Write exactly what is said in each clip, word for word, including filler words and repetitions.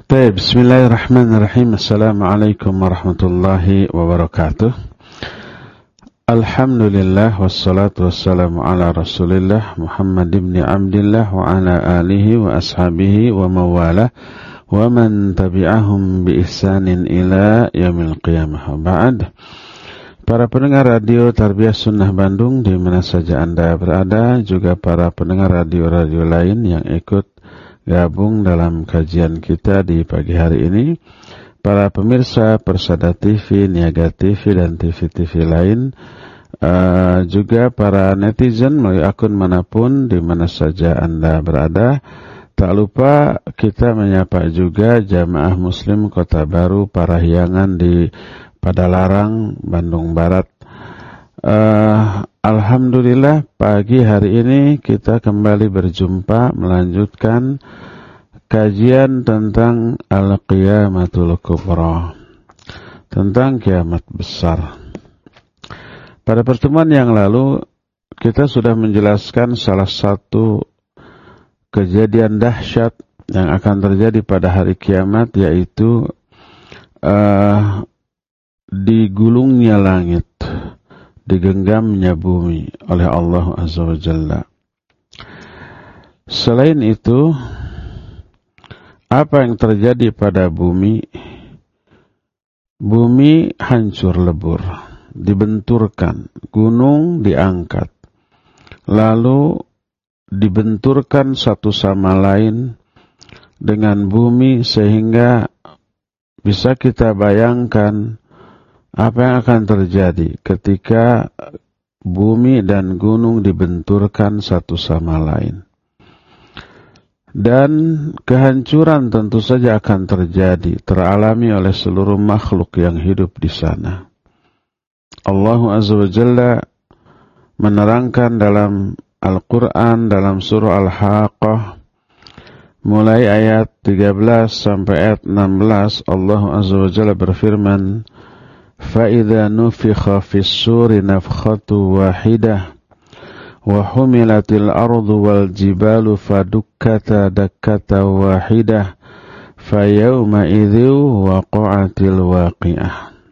Baik, bismillahirrahmanirrahim. Assalamualaikum warahmatullahi wabarakatuh. Alhamdulillah wassalatu wassalamu ala Rasulillah Muhammad ibn Abdillah wa ala alihi wa ashabihi wa mawalah wa man tabi'ahum bi ihsanin ila yaumil qiyamah. Ba'd. Para pendengar radio Tarbiyah Sunnah Bandung di mana saja Anda berada, juga para pendengar radio-radio lain yang ikut gabung dalam kajian kita di pagi hari ini, para pemirsa Persada T V, Niaga T V, dan T V-T V lain, uh, juga para netizen melalui akun manapun di mana saja Anda berada. Tak lupa kita menyapa juga jamaah Muslim Kota Baru Parahyangan di Padalarang, Bandung Barat. Uh, Alhamdulillah pagi hari ini kita kembali berjumpa melanjutkan kajian tentang Al-Qiyamatul Kubra, tentang kiamat besar. Pada pertemuan yang lalu kita sudah menjelaskan salah satu kejadian dahsyat yang akan terjadi pada hari kiamat, yaitu uh, digulungnya langit, digenggamnya bumi oleh Allah Azza wa Jalla. Selain itu, apa yang terjadi pada bumi? Bumi hancur lebur, dibenturkan, gunung diangkat, lalu dibenturkan satu sama lain dengan bumi, sehingga bisa kita bayangkan apa yang akan terjadi ketika bumi dan gunung dibenturkan satu sama lain. Dan kehancuran tentu saja akan terjadi, teralami oleh seluruh makhluk yang hidup di sana. Allah Azza wa Jalla menerangkan dalam Al-Quran, dalam surah Al-Haqqah, mulai ayat tiga belas sampai ayat enam belas, Allah Azza wa Jalla berfirman, فَإِذَا نُفِخَ فِي السُّورِ نَفْخَةٌ وَاحِدَةٌ وَحُمِلَتِ الْأَرْضُ وَالْجِبَالُ فَدُكَّتَا دَكَّةً وَاحِدَةً فَيَوْمَئِذٍ وَقَعَتِ الْوَاقِعَةُ.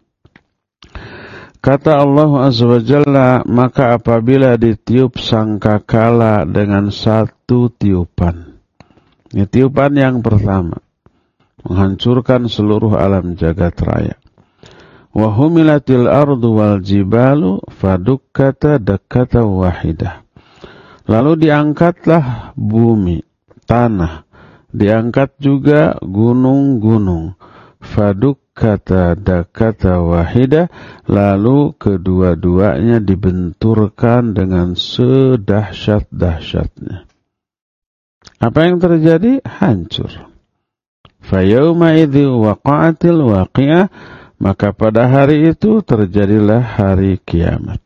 Kata Allah Azza wa Jalla, maka apabila ditiup sangkakala dengan satu tiupan. Ini tiupan yang pertama, menghancurkan seluruh alam jagat raya. Wa humilatil ardu wal jibalu fadukkata dakkata wahidah. Lalu diangkatlah bumi, tanah, diangkat juga gunung-gunung. Fadukkata dakkata wahidah, lalu kedua-duanya dibenturkan dengan sedahsyat-dahsyatnya. Apa yang terjadi? Hancur. Fayauma idzi waqa'atil waqi'ah, maka pada hari itu terjadilah hari kiamat.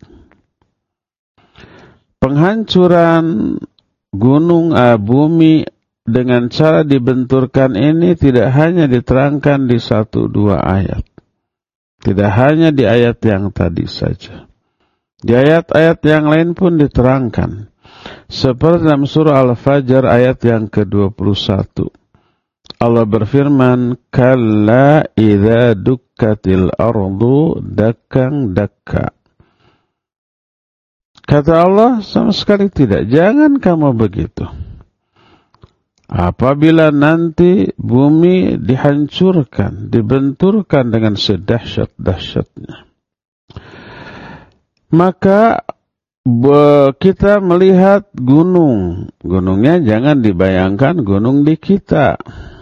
Penghancuran gunung uh, bumi dengan cara dibenturkan ini tidak hanya diterangkan di satu dua ayat. Tidak hanya di ayat yang tadi saja. Di ayat-ayat yang lain pun diterangkan. Seperti dalam surah Al-Fajr ayat yang ke dua puluh satu. Allah berfirman, kalla idza dukkatil ardu dakkang dakka. Kata Allah, sama sekali tidak, jangan kamu begitu. Apabila nanti bumi dihancurkan, dibenturkan dengan sedahsyat-dahsyatnya, maka kita melihat gunung. Gunungnya jangan dibayangkan gunung di kita,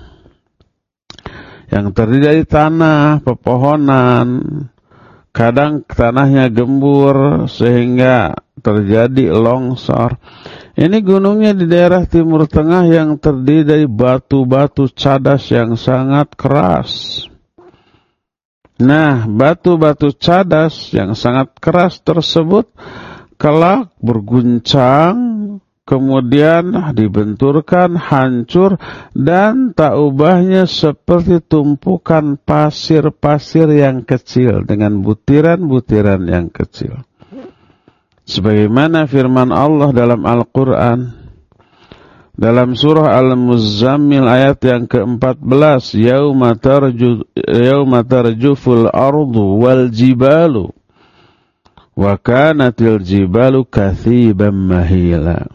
yang terdiri dari tanah, pepohonan. Kadang tanahnya gembur sehingga terjadi longsor. Ini gunungnya di daerah Timur Tengah yang terdiri dari batu-batu cadas yang sangat keras. Nah, batu-batu cadas yang sangat keras tersebut kelak berguncang, kemudian dibenturkan, hancur, dan tak ubahnya seperti tumpukan pasir-pasir yang kecil dengan butiran-butiran yang kecil. Sebagaimana firman Allah dalam Al-Quran, dalam surah Al-Muzammil ayat yang keempat belas, yauma tarju yauma tarjuful ardu wal jibalu wa kanatil jibalu kathiban mahila.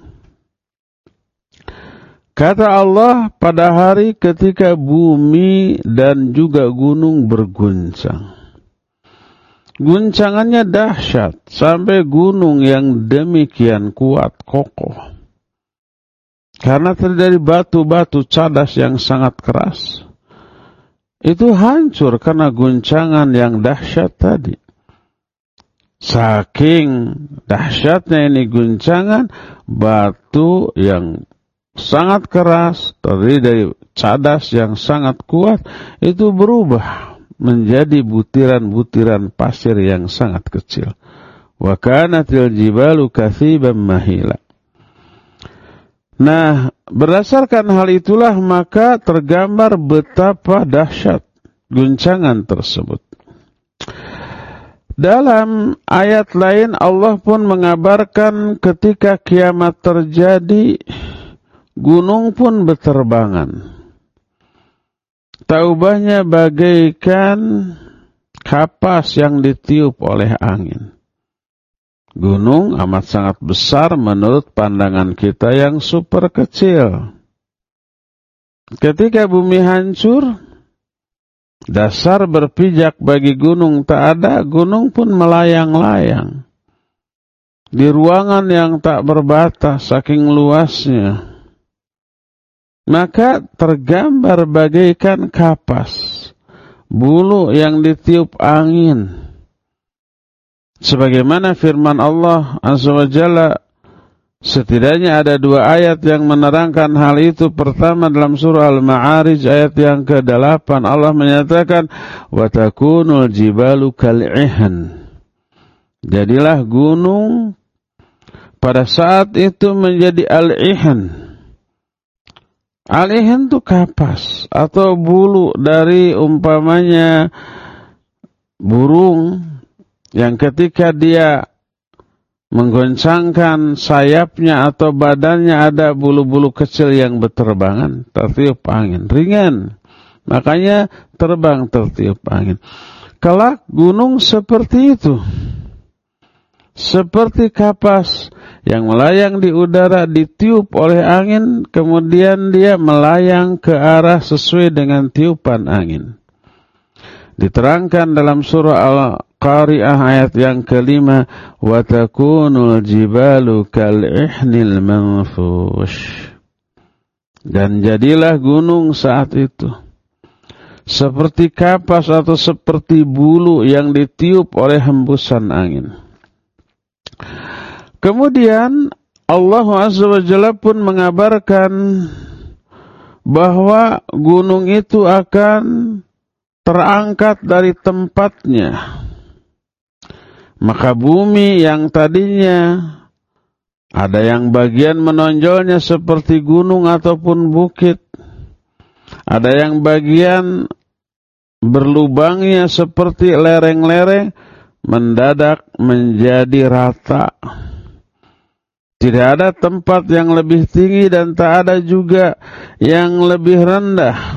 Kata Allah, pada hari ketika bumi dan juga gunung berguncang. Guncangannya dahsyat sampai gunung yang demikian kuat kokoh. Karena terdiri dari batu-batu cadas yang sangat keras. Itu hancur karena guncangan yang dahsyat tadi. Saking dahsyatnya ini guncangan, batu yang sangat keras, terdiri dari cadas yang sangat kuat, itu berubah menjadi butiran-butiran pasir yang sangat kecil. Wa kanatil jibalu kathiban mahila. Nah, berdasarkan hal itulah maka tergambar betapa dahsyat guncangan tersebut. Dalam ayat lain Allah pun mengabarkan ketika kiamat terjadi, gunung pun berterbangan. Taubahnya bagaikan kapas yang ditiup oleh angin. Gunung amat sangat besar menurut pandangan kita yang super kecil. Ketika bumi hancur, dasar berpijak bagi gunung tak ada, gunung pun melayang-layang. Di ruangan yang tak berbatas saking luasnya. Maka tergambar bagaikan kapas, bulu yang ditiup angin. Sebagaimana firman Allah Azza wa Jalla, setidaknya ada dua ayat yang menerangkan hal itu. Pertama dalam surah Al-Ma'arij ayat yang kedelapan, Allah menyatakan wa takunul jibalu kal'ihan. Jadilah gunung pada saat itu menjadi al-ihan. Al-ihan itu kapas atau bulu dari umpamanya burung yang ketika dia menggoncangkan sayapnya atau badannya ada bulu-bulu kecil yang berterbangan, tertiup angin, ringan. Makanya terbang tertiup angin. Kelak gunung seperti itu. Seperti kapas yang melayang di udara ditiup oleh angin, kemudian dia melayang ke arah sesuai dengan tiupan angin. Diterangkan dalam surah Al-Qari'ah ayat yang kelima, wa takunul jibalu kal'ihnil manfush. Dan jadilah gunung saat itu seperti kapas atau seperti bulu yang ditiup oleh hembusan angin. Kemudian Allah Azza wa Jalla pun mengabarkan bahwa gunung itu akan terangkat dari tempatnya. Maka bumi yang tadinya ada yang bagian menonjolnya seperti gunung ataupun bukit, ada yang bagian berlubangnya seperti lereng-lereng, mendadak menjadi rata. Tidak ada tempat yang lebih tinggi dan tak ada juga yang lebih rendah.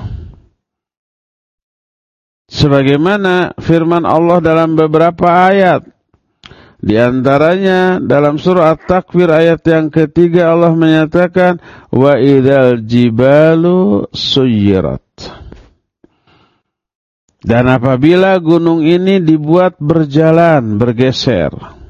Sebagaimana firman Allah dalam beberapa ayat. Di antaranya dalam surah At-Takwir ayat yang ketiga Allah menyatakan wa idzal jibalu suyirat. Dan apabila gunung ini dibuat berjalan, bergeser,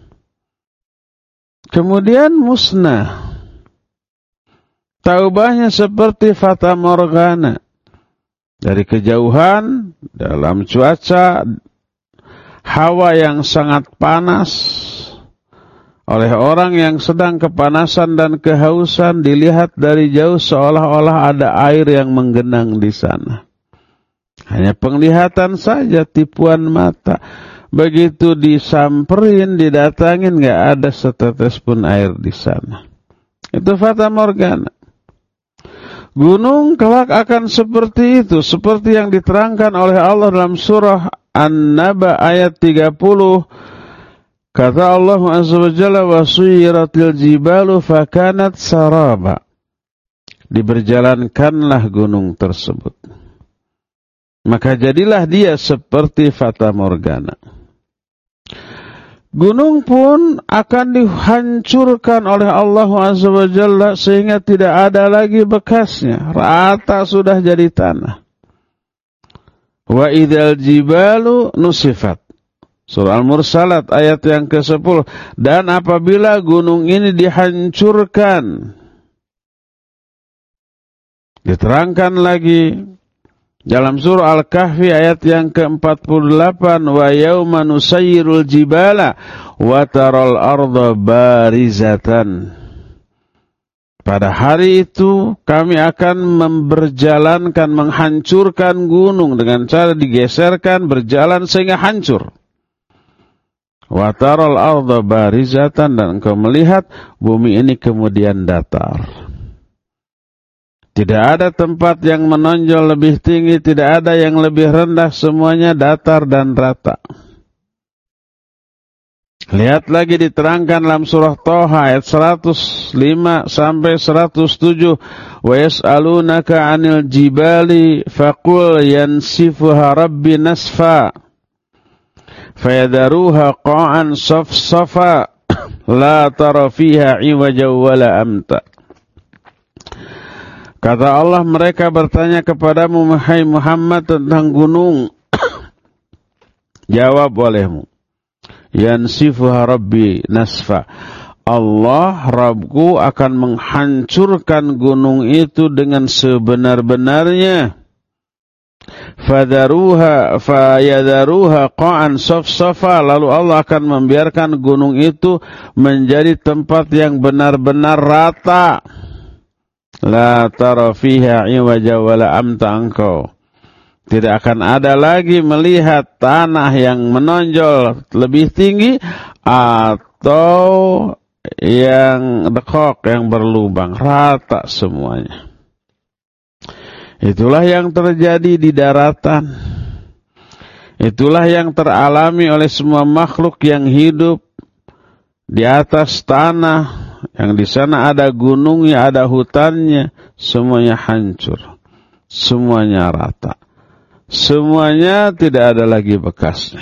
kemudian musnah. Taubahnya seperti fata morgana. Dari kejauhan, dalam cuaca hawa yang sangat panas, oleh orang yang sedang kepanasan dan kehausan, dilihat dari jauh seolah-olah ada air yang menggenang di sana. Hanya penglihatan saja, tipuan mata. Begitu disamperin, didatangin, gak ada setetes pun air di sana. Itu fata morgana. Gunung kelak akan seperti itu, seperti yang diterangkan oleh Allah dalam surah An-Naba ayat tiga puluh. Kata Allah Azza wa Jalla wa suyiratil jibalu fakanat saraba. diberjalankanlah gunung tersebut. Maka jadilah dia seperti fata morgana. Gunung pun akan dihancurkan oleh Allah Azza wa Jalla sehingga tidak ada lagi bekasnya. Rata sudah jadi tanah. Wa idzal jibalu nusifat. Surah Al-Mursalat ayat yang kesepuluh. Dan apabila gunung ini dihancurkan. Diterangkan lagi dalam surah Al-Kahfi ayat yang keempat puluh delapan, wa yauma nusayyirul jibala wa taral arda barizatan. Pada hari itu kami akan memberjalankan, menghancurkan gunung dengan cara digeserkan, berjalan sehingga hancur. Wa taral arda barizatan, dan engkau melihat bumi ini kemudian datar. Tidak ada tempat yang menonjol lebih tinggi, tidak ada yang lebih rendah, semuanya datar dan rata. Lihat lagi diterangkan dalam surah Toha ayat seratus lima sampai seratus tujuh. Wa yas'alunaka 'anil jibali faqul yansifuha rabbi nasfa fayadharuha qa'an safsafa la tara fiha 'iwaja wala amta. Kata Allah, mereka bertanya kepadamu, wahai Muhammad, tentang gunung. Jawab olehmu, yansifuha rabbi nasfa. Allah, Rabbku, akan menghancurkan gunung itu dengan sebenar-benarnya. Fadaruha fayadaruha qa'an safsafa. Lalu Allah akan membiarkan gunung itu menjadi tempat yang benar-benar rata. La tara fiha iwaja wala amta, engkau tidak akan ada lagi melihat tanah yang menonjol lebih tinggi atau yang dekok, yang berlubang, rata semuanya. Itulah yang terjadi di daratan. Itulah yang teralami oleh semua makhluk yang hidup di atas tanah. Yang di sana ada gunungnya, ada hutannya, semuanya hancur, semuanya rata, semuanya tidak ada lagi bekasnya.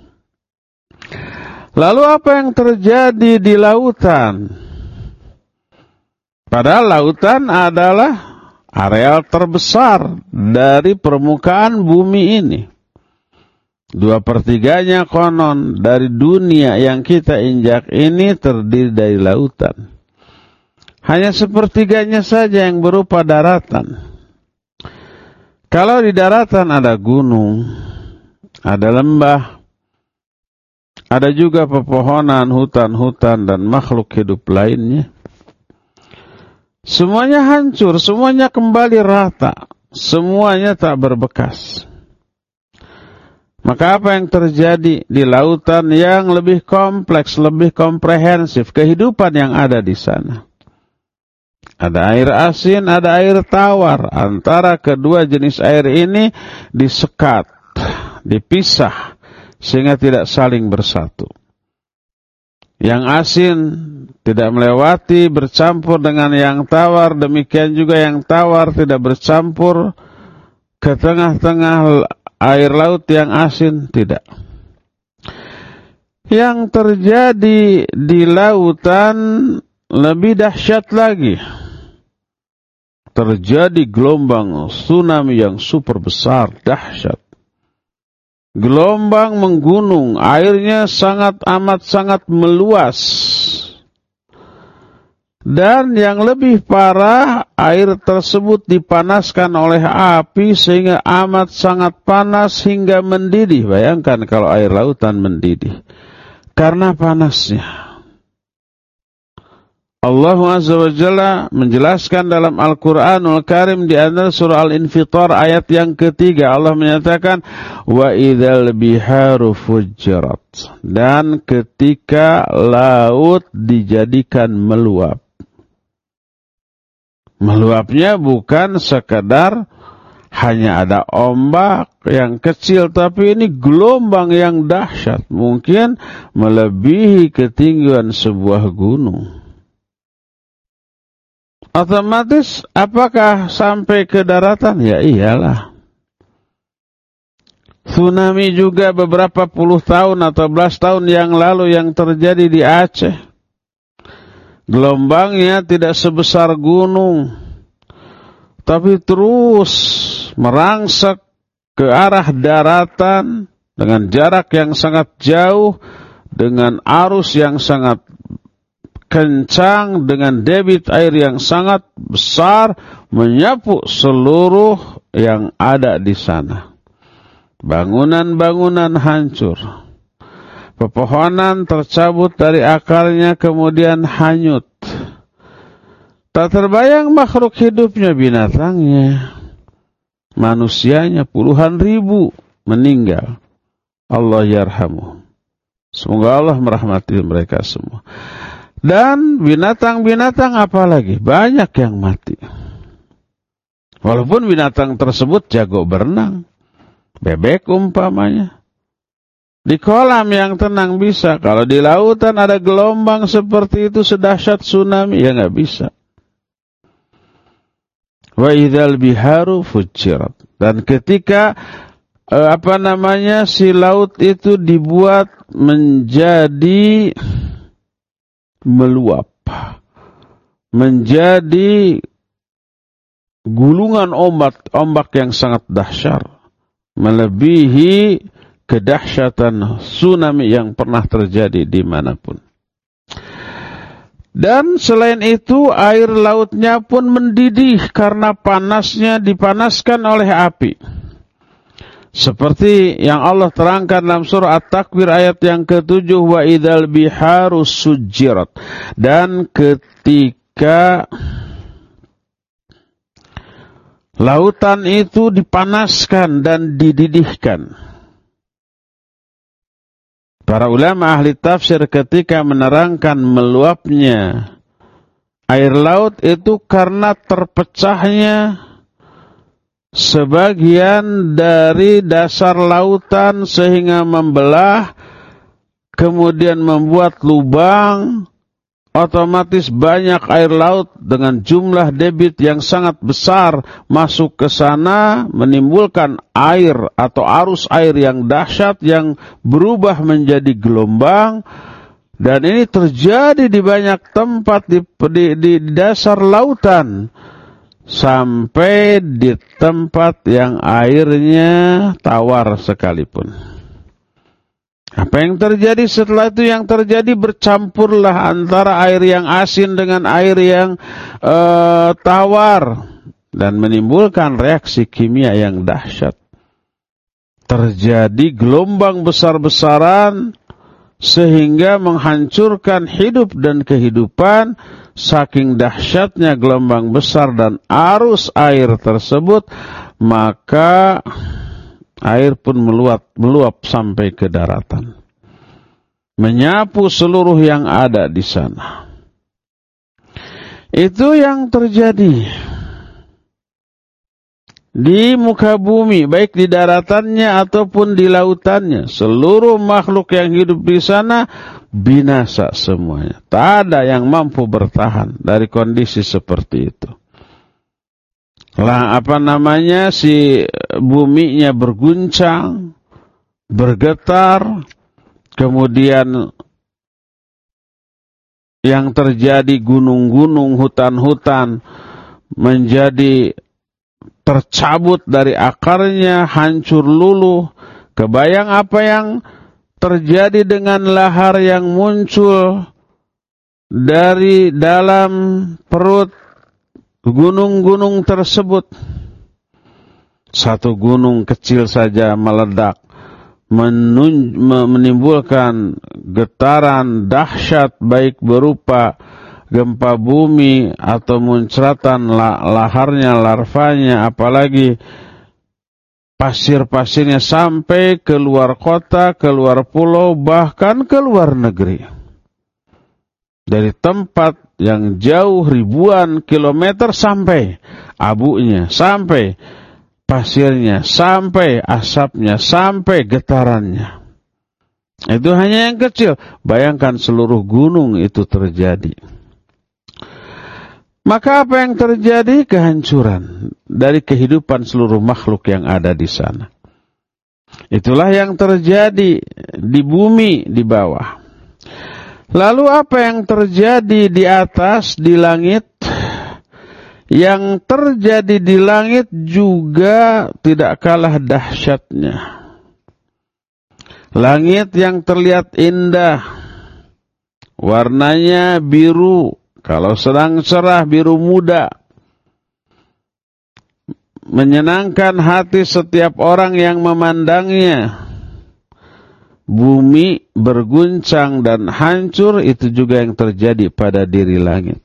Lalu apa yang terjadi di lautan? Padahal lautan adalah areal terbesar dari permukaan bumi ini. Dua pertiganya konon dari dunia yang kita injak ini terdiri dari lautan. Hanya sepertiganya saja yang berupa daratan. Kalau di daratan ada gunung, ada lembah, ada juga pepohonan, hutan-hutan, dan makhluk hidup lainnya. Semuanya hancur, semuanya kembali rata, semuanya tak berbekas. Maka apa yang terjadi di lautan yang lebih kompleks, lebih komprehensif, kehidupan yang ada di sana. Ada air asin, ada air tawar. Antara kedua jenis air ini disekat, dipisah, sehingga tidak saling bersatu. Yang asin tidak melewati, bercampur dengan yang tawar. Demikian juga yang tawar tidak bercampur ke tengah-tengah air laut yang asin, tidak. Yang terjadi di lautan lebih dahsyat lagi. Terjadi gelombang tsunami yang super besar, dahsyat. Gelombang menggunung, airnya sangat amat sangat meluas. Dan yang lebih parah, air tersebut dipanaskan oleh api sehingga amat sangat panas hingga mendidih. Bayangkan kalau air lautan mendidih karena panasnya. Allah Azza wa Jalla menjelaskan dalam Al-Quranul Karim di antara surah Al-Infitar ayat yang ketiga. Allah menyatakan, wa idzal biharu fujjirat. Dan ketika laut dijadikan meluap. Meluapnya bukan sekadar hanya ada ombak yang kecil, tapi ini gelombang yang dahsyat. Mungkin melebihi ketinggian sebuah gunung. otomatis apakah sampai ke daratan? Ya iyalah. Tsunami juga beberapa puluh tahun atau belas tahun yang lalu yang terjadi di Aceh. Gelombangnya tidak sebesar gunung, tapi terus merangsek ke arah daratan dengan jarak yang sangat jauh, dengan arus yang sangat kencang, dengan debit air yang sangat besar, menyapu seluruh yang ada di sana. Bangunan-bangunan hancur. Pepohonan tercabut dari akarnya kemudian hanyut. Tak terbayang makhluk hidupnya, binatangnya, manusianya puluhan ribu meninggal. Allah yarhamu. Semoga Allah merahmati mereka semua. Dan binatang-binatang apalagi banyak yang mati. Walaupun binatang tersebut jago berenang, bebek umpamanya. Di kolam yang tenang bisa. Kalau di lautan ada gelombang seperti itu sedahsyat tsunami, ya nggak bisa. Wa idzal biharu fujirat. Dan ketika eh, apa namanya si laut itu dibuat menjadi meluap, menjadi gulungan ombak, ombak yang sangat dahsyat, melebihi kedahsyatan tsunami yang pernah terjadi dimanapun. Dan selain itu air lautnya pun mendidih karena panasnya, dipanaskan oleh api. Seperti yang Allah terangkan dalam surah At-Takwir ayat yang ketujuh, wa idzal biharu sujirat. Dan ketika lautan itu dipanaskan dan dididihkan. Para ulama ahli tafsir ketika menerangkan meluapnya air laut itu karena terpecahnya sebagian dari dasar lautan sehingga membelah, kemudian membuat lubang. Otomatis banyak air laut dengan jumlah debit yang sangat besar masuk ke sana, menimbulkan air atau arus air yang dahsyat yang berubah menjadi gelombang. Dan ini terjadi di banyak tempat di, di, di dasar lautan, sampai di tempat yang airnya tawar sekalipun. Apa yang terjadi setelah itu? Yang terjadi bercampurlah antara air yang asin dengan air yang uh, tawar dan menimbulkan reaksi kimia yang dahsyat. Terjadi gelombang besar-besaran sehingga menghancurkan hidup dan kehidupan. Saking dahsyatnya gelombang besar dan arus air tersebut, maka air pun meluap, meluap sampai ke daratan, menyapu seluruh yang ada di sana. Itu yang terjadi di muka bumi, baik di daratannya ataupun di lautannya. Seluruh makhluk yang hidup di sana binasa semuanya. Tak ada yang mampu bertahan dari kondisi seperti itu. Lah apa namanya si buminya berguncang, bergetar, kemudian yang terjadi gunung-gunung, hutan-hutan menjadi tercabut dari akarnya, hancur luluh. Kebayang apa yang terjadi dengan lahar yang muncul dari dalam perut gunung-gunung tersebut. Satu gunung kecil saja meledak, menun- menimbulkan getaran dahsyat baik berupa gempa bumi atau muncratan la- laharnya, larvanya, apalagi pasir-pasirnya sampai ke luar kota, ke luar pulau, bahkan ke luar negeri. Dari tempat yang jauh ribuan kilometer sampai abunya, sampai pasirnya, sampai asapnya, sampai getarannya. Itu hanya yang kecil. Bayangkan seluruh gunung itu terjadi. Maka apa yang terjadi? Kehancuran dari kehidupan seluruh makhluk yang ada di sana. Itulah yang terjadi di bumi di bawah. Lalu apa yang terjadi di atas, di langit? Yang terjadi di langit juga tidak kalah dahsyatnya. Langit yang terlihat indah, warnanya biru, kalau sedang cerah biru muda, menyenangkan hati setiap orang yang memandangnya. Bumi berguncang dan hancur, itu juga yang terjadi pada diri langit.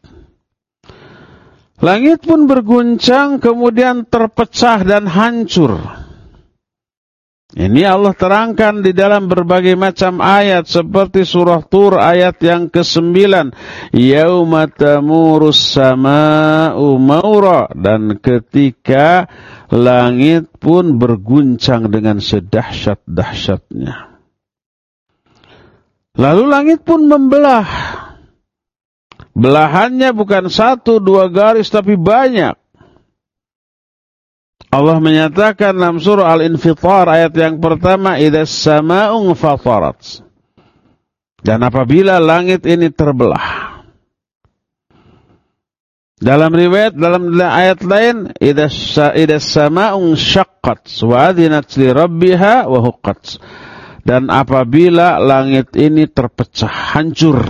Langit pun berguncang, kemudian terpecah dan hancur. Ini Allah terangkan di dalam berbagai macam ayat, seperti surah Tur ayat yang kesembilan. Yauma tamurus sama'u maura. Dan ketika langit pun berguncang dengan sedahsyat-dahsyatnya. Lalu langit pun membelah. Belahannya bukan satu dua garis tapi banyak. Allah menyatakan dalam surah Al-Infitar ayat yang pertama, idzas sama'u fatarat. Dan apabila langit ini terbelah. Dalam riwayat, dalam ayat lain, idzas sama'u syaqqat wa adzinat li rabbiha wa huqqat. Dan apabila langit ini terpecah, hancur.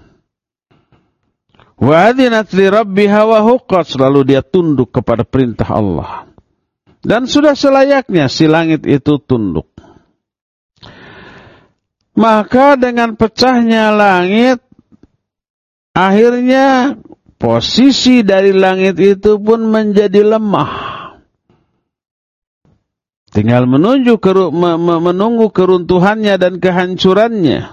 Wa adzinat li rabbiha wa huqqat, lalu dia tunduk kepada perintah Allah. Dan sudah selayaknya si langit itu tunduk. Maka dengan pecahnya langit, akhirnya posisi dari langit itu pun menjadi lemah. Tinggal menunggu, menunggu keruntuhannya dan kehancurannya.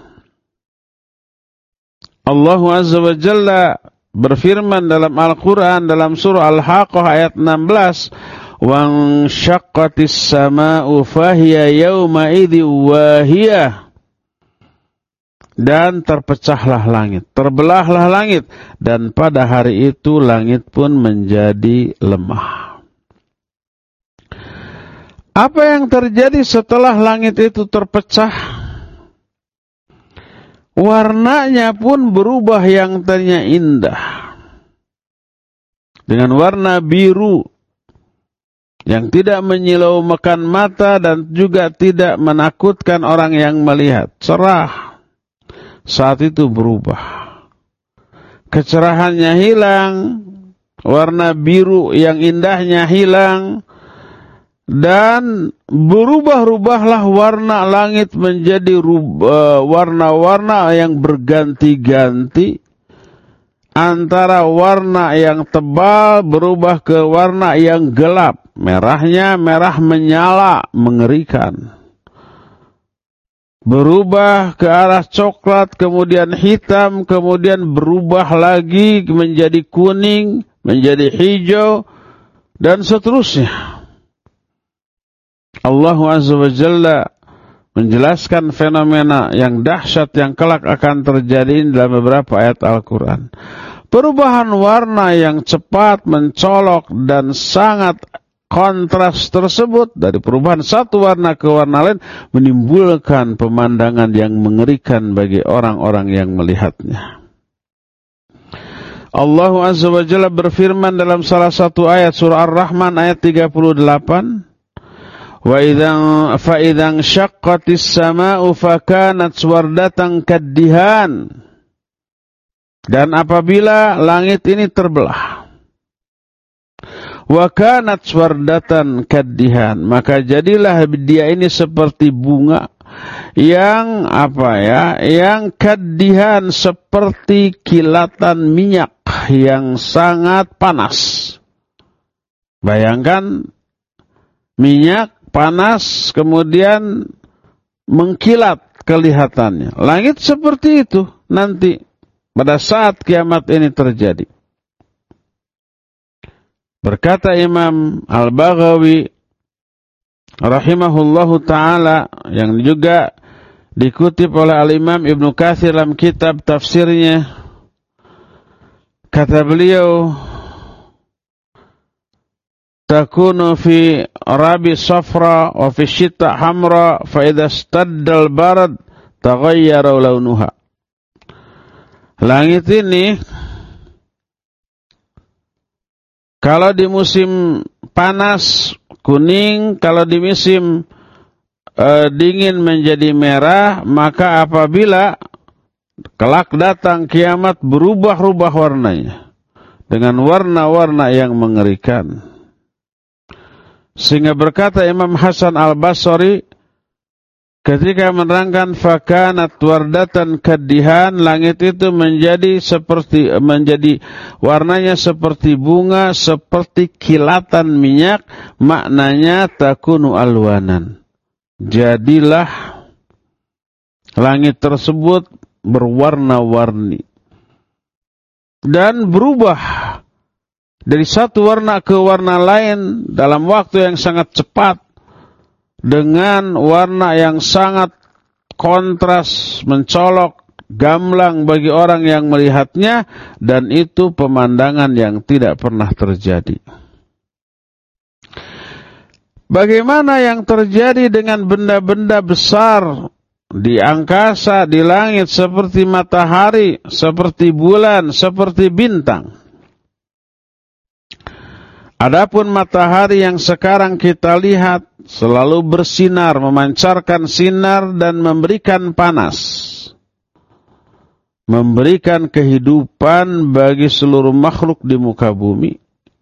Allah Azza wa Jalla berfirman dalam Al-Quran, dalam surah Al-Haqqah ayat enam belas, وَانْشَقَّتِ السَّمَاءُ فَهِيَ يَوْمَئِذٍ وَاهِيَةٌ. Dan terpecahlah langit, terbelahlah langit, dan pada hari itu langit pun menjadi lemah. Apa yang terjadi setelah langit itu terpecah? Warnanya pun berubah, yang tadinya indah dengan warna biru yang tidak menyilaukan mata dan juga tidak menakutkan orang yang melihat. Cerah. Saat itu berubah. Kecerahannya hilang, warna biru yang indahnya hilang, dan berubah-ubahlah warna langit menjadi warna-warna yang berganti-ganti. Antara warna yang tebal berubah ke warna yang gelap. Merahnya merah menyala, mengerikan. Berubah ke arah coklat, kemudian hitam, kemudian berubah lagi menjadi kuning, menjadi hijau, dan seterusnya. Allah Azza wa Jalla menjelaskan fenomena yang dahsyat yang kelak akan terjadi dalam beberapa ayat Al-Quran. Perubahan warna yang cepat, mencolok, dan sangat kontras tersebut dari perubahan satu warna ke warna lain menimbulkan pemandangan yang mengerikan bagi orang-orang yang melihatnya. Allah Azza wa Jalla berfirman dalam salah satu ayat surah Ar-Rahman ayat tiga puluh delapan, wa idzan fa idzan syaqqatis samaa'u fakanat wardatan kaddihan. Dan apabila langit ini terbelah, wa kanat wardatan kaddihan, maka jadilah dia ini seperti bunga yang apa ya, yang kaddihan, seperti kilatan minyak yang sangat panas. Bayangkan minyak panas kemudian mengkilat kelihatannya. Langit seperti itu nanti pada saat kiamat ini terjadi. Berkata Imam Al-Baghawi rahimahullahu ta'ala, yang juga dikutip oleh Al-Imam Ibnu Katsir dalam kitab tafsirnya, kata beliau, takunu fi rabi safra wa fi syita hamra fa idza staddal barad taghayyara launuha. Langit ini kalau di musim panas kuning, kalau di musim uh, dingin menjadi merah, maka apabila kelak datang kiamat berubah-ubah warnanya dengan warna-warna yang mengerikan. Sehingga berkata Imam Hasan Al-Basri ketika menerangkan fakanat wardatan kadihan, langit itu menjadi seperti menjadi warnanya seperti bunga, seperti kilatan minyak, maknanya takunu alwanan. Jadilah langit tersebut berwarna-warni dan berubah dari satu warna ke warna lain dalam waktu yang sangat cepat, dengan warna yang sangat kontras, mencolok, gamblang bagi orang yang melihatnya, dan itu pemandangan yang tidak pernah terjadi. Bagaimana yang terjadi dengan benda-benda besar di angkasa, di langit, seperti matahari, seperti bulan, seperti bintang? Adapun matahari yang sekarang kita lihat selalu bersinar, memancarkan sinar dan memberikan panas, memberikan kehidupan bagi seluruh makhluk di muka bumi.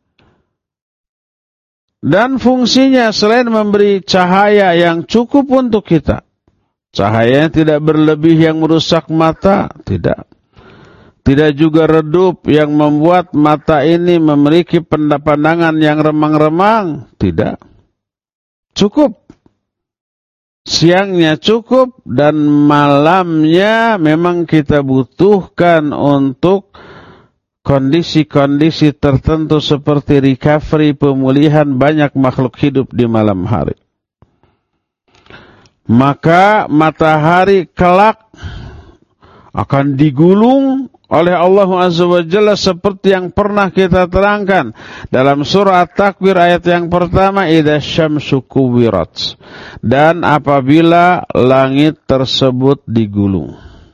Dan fungsinya selain memberi cahaya yang cukup untuk kita, cahaya yang tidak berlebih yang merusak mata, tidak. Tidak juga redup yang membuat mata ini memiliki pandangan yang remang-remang. Tidak. Cukup. Siangnya cukup dan malamnya memang kita butuhkan untuk kondisi-kondisi tertentu seperti recovery, pemulihan banyak makhluk hidup di malam hari. Maka matahari kelak akan digulung oleh Allah Azza wa Jalla seperti yang pernah kita terangkan dalam surah At-Takwir ayat yang pertama, idza syamsu kuwirat, dan apabila langit tersebut digulung.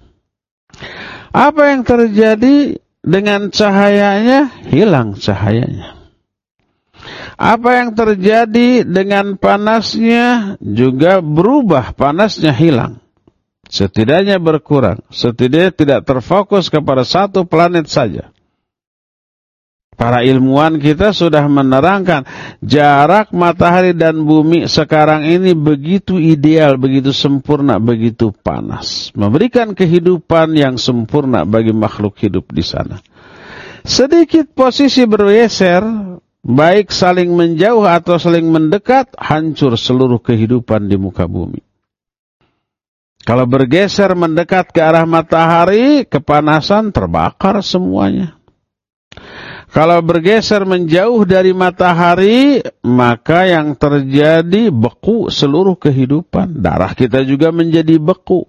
Apa yang terjadi dengan cahayanya? Hilang cahayanya. Apa yang terjadi dengan panasnya? Juga berubah, panasnya hilang. Setidaknya berkurang, setidaknya tidak terfokus kepada satu planet saja. Para ilmuwan kita sudah menerangkan jarak matahari dan bumi sekarang ini begitu ideal, begitu sempurna, begitu panas, memberikan kehidupan yang sempurna bagi makhluk hidup di sana. Sedikit posisi bergeser, baik saling menjauh atau saling mendekat, hancur seluruh kehidupan di muka bumi. Kalau bergeser mendekat ke arah matahari, kepanasan, terbakar semuanya. Kalau bergeser menjauh dari matahari, maka yang terjadi beku seluruh kehidupan. Darah kita juga menjadi beku.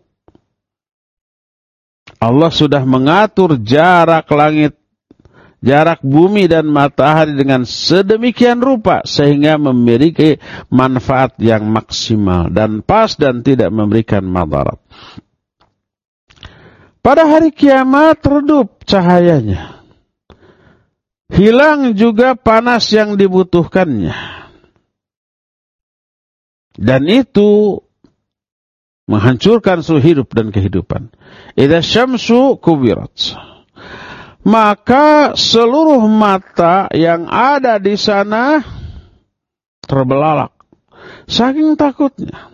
Allah sudah mengatur jarak langit, jarak bumi dan matahari dengan sedemikian rupa sehingga memiliki manfaat yang maksimal dan pas dan tidak memberikan madarat. Pada hari kiamat redup cahayanya. Hilang juga panas yang dibutuhkannya. Dan itu menghancurkan seluruh hidup dan kehidupan. Idza syamsu kuwirat. Maka seluruh mata yang ada di sana terbelalak. Saking takutnya.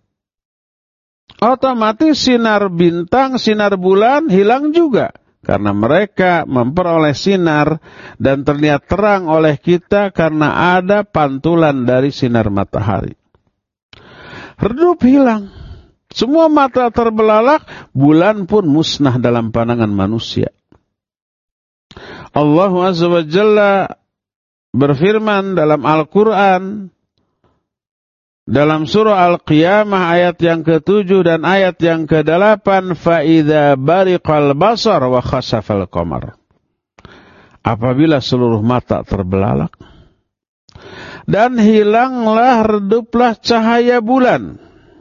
Otomatis sinar bintang, sinar bulan hilang juga. Karena mereka memperoleh sinar dan terlihat terang oleh kita karena ada pantulan dari sinar matahari. Redup hilang. Semua mata terbelalak, bulan pun musnah dalam pandangan manusia. Allah Azza wa Jalla berfirman dalam Al-Quran, dalam surah Al-Qiyamah ayat yang ketujuh dan ayat yang kedelapan, فَإِذَا بَرِقَ الْبَصَرُ وَخَسَفَ الْقَمَرُ. Apabila seluruh mata terbelalak dan hilanglah reduplah cahaya bulan.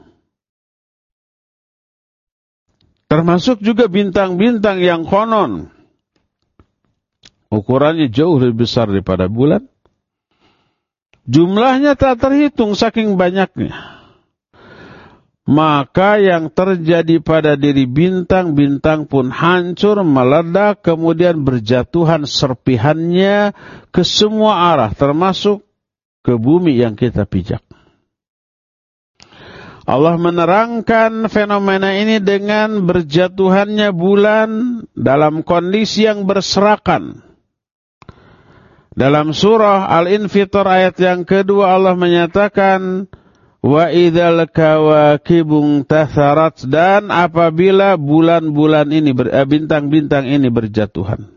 Termasuk juga bintang-bintang yang konon ukurannya jauh lebih besar daripada bulan. Jumlahnya tak terhitung saking banyaknya. Maka yang terjadi pada diri bintang-bintang pun hancur, meledak, kemudian berjatuhan serpihannya ke semua arah, termasuk ke bumi yang kita pijak. Allah menerangkan fenomena ini dengan berjatuhannya bulan dalam kondisi yang berserakan. Dalam surah Al-Infitar ayat yang kedua Allah menyatakan, wa idzal kawakibun tatharat, dan apabila bulan-bulan ini bintang-bintang ini berjatuhan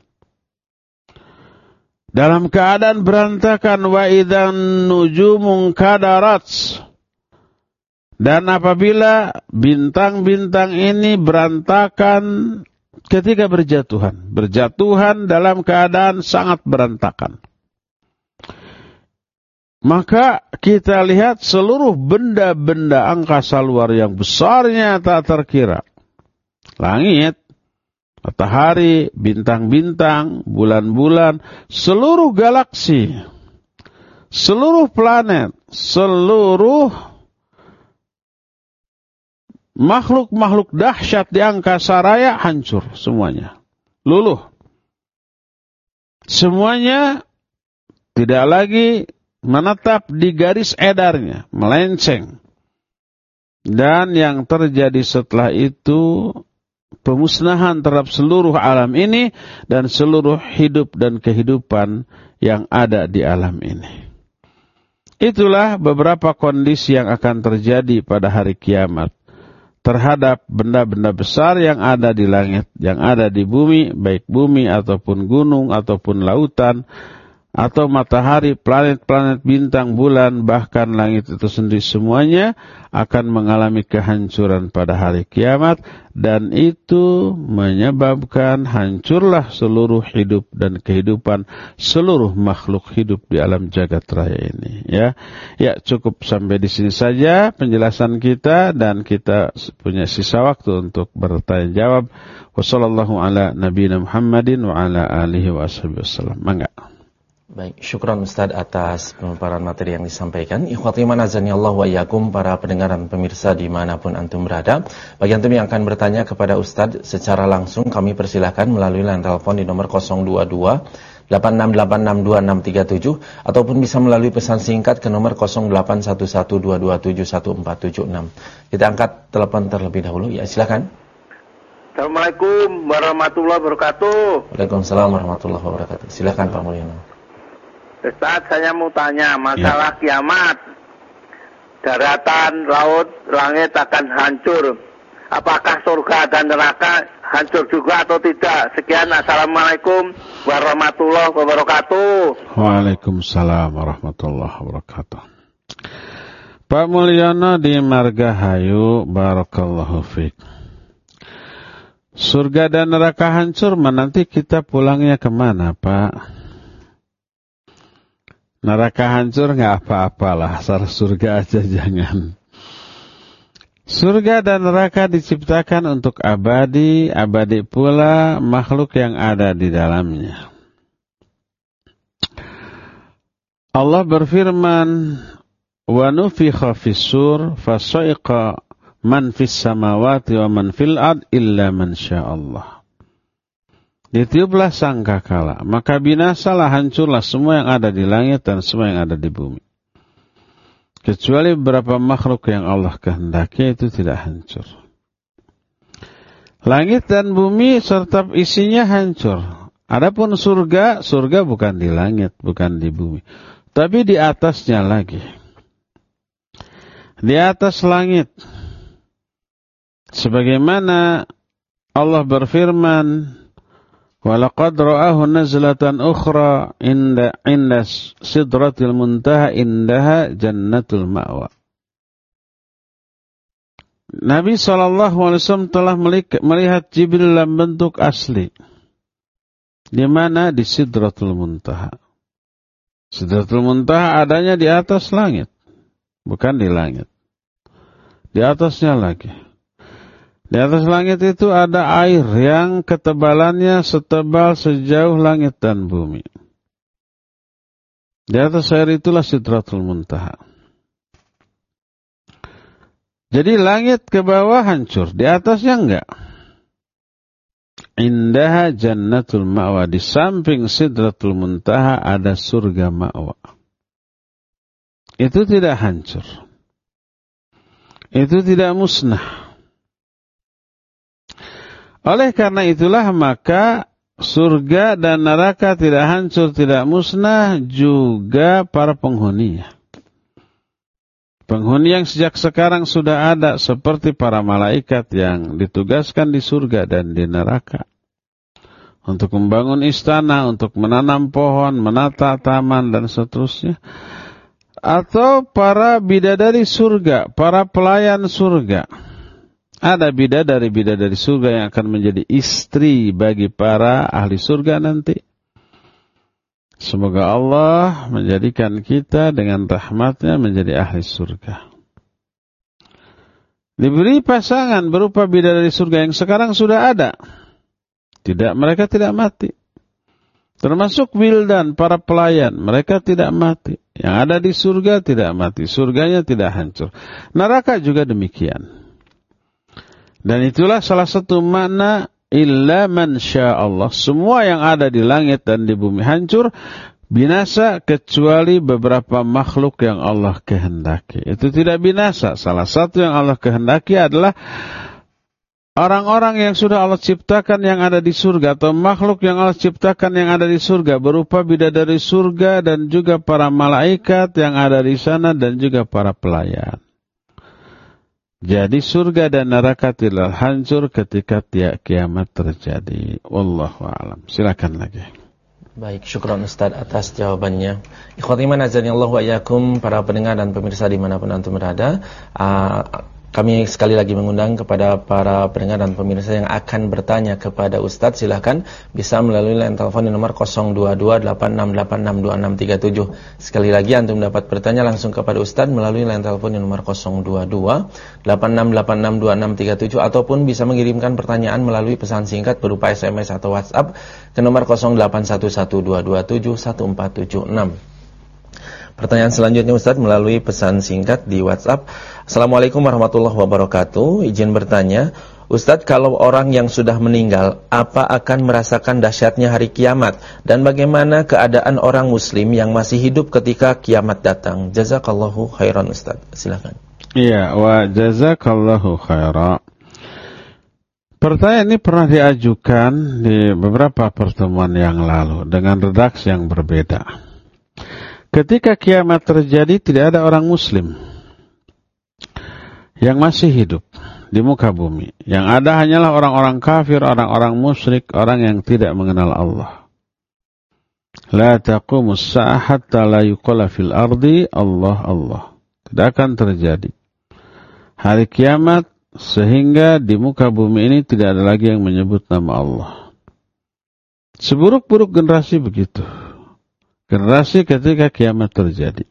dalam keadaan berantakan, wa idzan nujumun kadarat, dan apabila bintang-bintang ini berantakan ketika berjatuhan, berjatuhan dalam keadaan sangat berantakan. Maka kita lihat seluruh benda-benda angkasa luar yang besarnya tak terkira. Langit, matahari, bintang-bintang, bulan-bulan, seluruh galaksi, seluruh planet, seluruh makhluk-makhluk dahsyat di angkasa raya hancur semuanya. Luluh. Semuanya tidak lagi menetap di garis edarnya, melenceng. Dan yang terjadi setelah itu pemusnahan terhadap seluruh alam ini dan seluruh hidup dan kehidupan yang ada di alam ini. Itulah beberapa kondisi yang akan terjadi pada hari kiamat terhadap benda-benda besar yang ada di langit, yang ada di bumi, baik bumi ataupun gunung ataupun lautan, atau matahari, planet-planet, bintang, bulan, bahkan langit itu sendiri, semuanya akan mengalami kehancuran pada hari kiamat, dan itu menyebabkan hancurlah seluruh hidup dan kehidupan seluruh makhluk hidup di alam jagat raya ini. Ya, ya cukup sampai di sini saja penjelasan kita, dan kita punya sisa waktu untuk bertanya jawab. Wassallallahu ala nabiyina Muhammadin wa ala alihi wa ashabihi wasallam. Mangga. Baik, syukran Ustaz atas pemaparan materi yang disampaikan. Ikhwati iman azani Allah wa iyyakum, para pendengar dan pemirsa dimanapun antum berada. Bagi antum yang akan bertanya kepada Ustaz secara langsung, kami persilahkan melalui line telepon di nomor nol dua dua delapan enam delapan enam dua enam tiga tujuh, ataupun bisa melalui pesan singkat ke nomor nol delapan satu satu dua dua tujuh satu empat tujuh enam. Kita angkat telepon terlebih dahulu. Ya, silakan. Assalamualaikum warahmatullahi wabarakatuh. Waalaikumsalam warahmatullahi wabarakatuh. Silakan Pak Mulyono. Ustaz, saya mau tanya masalah ya. Kiamat. Daratan, laut, langit akan hancur. Apakah surga dan neraka hancur juga atau tidak? Sekian, assalamualaikum warahmatullahi wabarakatuh. Waalaikumsalam warahmatullahi wabarakatuh. Pak Mulyono di Margahayu, barakallahu fiik. Surga dan neraka hancur, nanti kita pulangnya kemana, Pak? Neraka hancur nggak apa-apalah, asal surga aja jangan. Surga dan neraka diciptakan untuk abadi, abadi pula makhluk yang ada di dalamnya. Allah berfirman, wa nufikha fis-sur fasaiqa man fis samawati wa man fil ard illa man sya'allah. Ditiuplah sangkakala, maka binasalah, hancurlah semua yang ada di langit dan semua yang ada di bumi. Kecuali beberapa makhluk yang Allah kehendaki, itu tidak hancur. Langit dan bumi serta isinya hancur. Adapun surga, surga bukan di langit, bukan di bumi, tapi di atasnya lagi. Di atas langit. Sebagaimana Allah berfirman, walaqad ra'ahu nazlatan ukhra inda inda sidratil muntaha indaha jannatul ma'wa. Nabi sallallahu alaihi wasallam telah melihat Jibril dalam bentuk asli. Di mana? Di Sidratul Muntaha. Sidratul Muntaha adanya di atas langit, bukan di langit. Di atasnya lagi. Di atas langit itu ada air yang ketebalannya setebal sejauh langit dan bumi. Di atas air itulah Sidratul Muntaha. Jadi langit ke bawah hancur, di atasnya enggak. Indaha jannatul ma'wa, di samping Sidratul Muntaha ada surga ma'wa. Itu tidak hancur. Itu tidak musnah. Oleh karena itulah maka surga dan neraka tidak hancur, tidak musnah, juga para penghuninya. Penghuni yang sejak sekarang sudah ada seperti para malaikat yang ditugaskan di surga dan di neraka. Untuk membangun istana, untuk menanam pohon, menata taman dan seterusnya. Atau para bidadari surga, para pelayan surga. Ada bidadari-bidadari surga yang akan menjadi istri bagi para ahli surga nanti. Semoga Allah menjadikan kita dengan rahmatnya menjadi ahli surga. Diberi pasangan berupa bidadari surga yang sekarang sudah ada. Tidak, mereka tidak mati. Termasuk wildan, para pelayan, mereka tidak mati. Yang ada di surga tidak mati, surganya tidak hancur. Neraka juga demikian. Dan itulah salah satu makna illa man sya'allah. Semua yang ada di langit dan di bumi hancur, binasa, kecuali beberapa makhluk yang Allah kehendaki. Itu tidak binasa. Salah satu yang Allah kehendaki adalah orang-orang yang sudah Allah ciptakan yang ada di surga, atau makhluk yang Allah ciptakan yang ada di surga, berupa bidadari surga dan juga para malaikat yang ada di sana dan juga para pelayan. Jadi surga dan neraka tidak hancur ketika tiap kiamat terjadi. Wallahu a'lam. Silakan lagi. Baik, syukran Ustaz atas jawabannya. Ikhwati iman azanillahu wa iyyakum, para pendengar dan pemirsa dimanapun antum berada. Uh, Kami sekali lagi mengundang kepada para pendengar dan pemirsa yang akan bertanya kepada Ustadz, silahkan bisa melalui line telepon di nomor nol dua dua delapan enam delapan enam dua enam tiga tujuh. Sekali lagi antum dapat bertanya langsung kepada Ustadz melalui line telepon di nomor nol dua dua delapan enam delapan enam dua enam tiga tujuh, ataupun bisa mengirimkan pertanyaan melalui pesan singkat berupa S M S atau WhatsApp ke nomor nol delapan satu satu dua dua tujuh satu empat tujuh enam. Pertanyaan selanjutnya Ustadz melalui pesan singkat di WhatsApp. Assalamualaikum warahmatullahi wabarakatuh. Izin bertanya, Ustadz, kalau orang yang sudah meninggal, apa akan merasakan dahsyatnya hari kiamat? Dan bagaimana keadaan orang muslim yang masih hidup ketika kiamat datang? Jazakallahu khairan Ustadz. Silakan. Iya, wa jazakallahu khairan. Pertanyaan ini pernah diajukan di beberapa pertemuan yang lalu dengan redaksi yang berbeda. Ketika kiamat terjadi, tidak ada orang muslim yang masih hidup di muka bumi. Yang ada hanyalah orang-orang kafir, orang-orang musyrik, orang yang tidak mengenal Allah. La taqumus sa'ah hatta la yuqala fil ardi Allah Allah. Tidak akan terjadi hari kiamat sehingga di muka bumi ini tidak ada lagi yang menyebut nama Allah. Seburuk-buruk generasi begitu. Generasi ketika kiamat terjadi.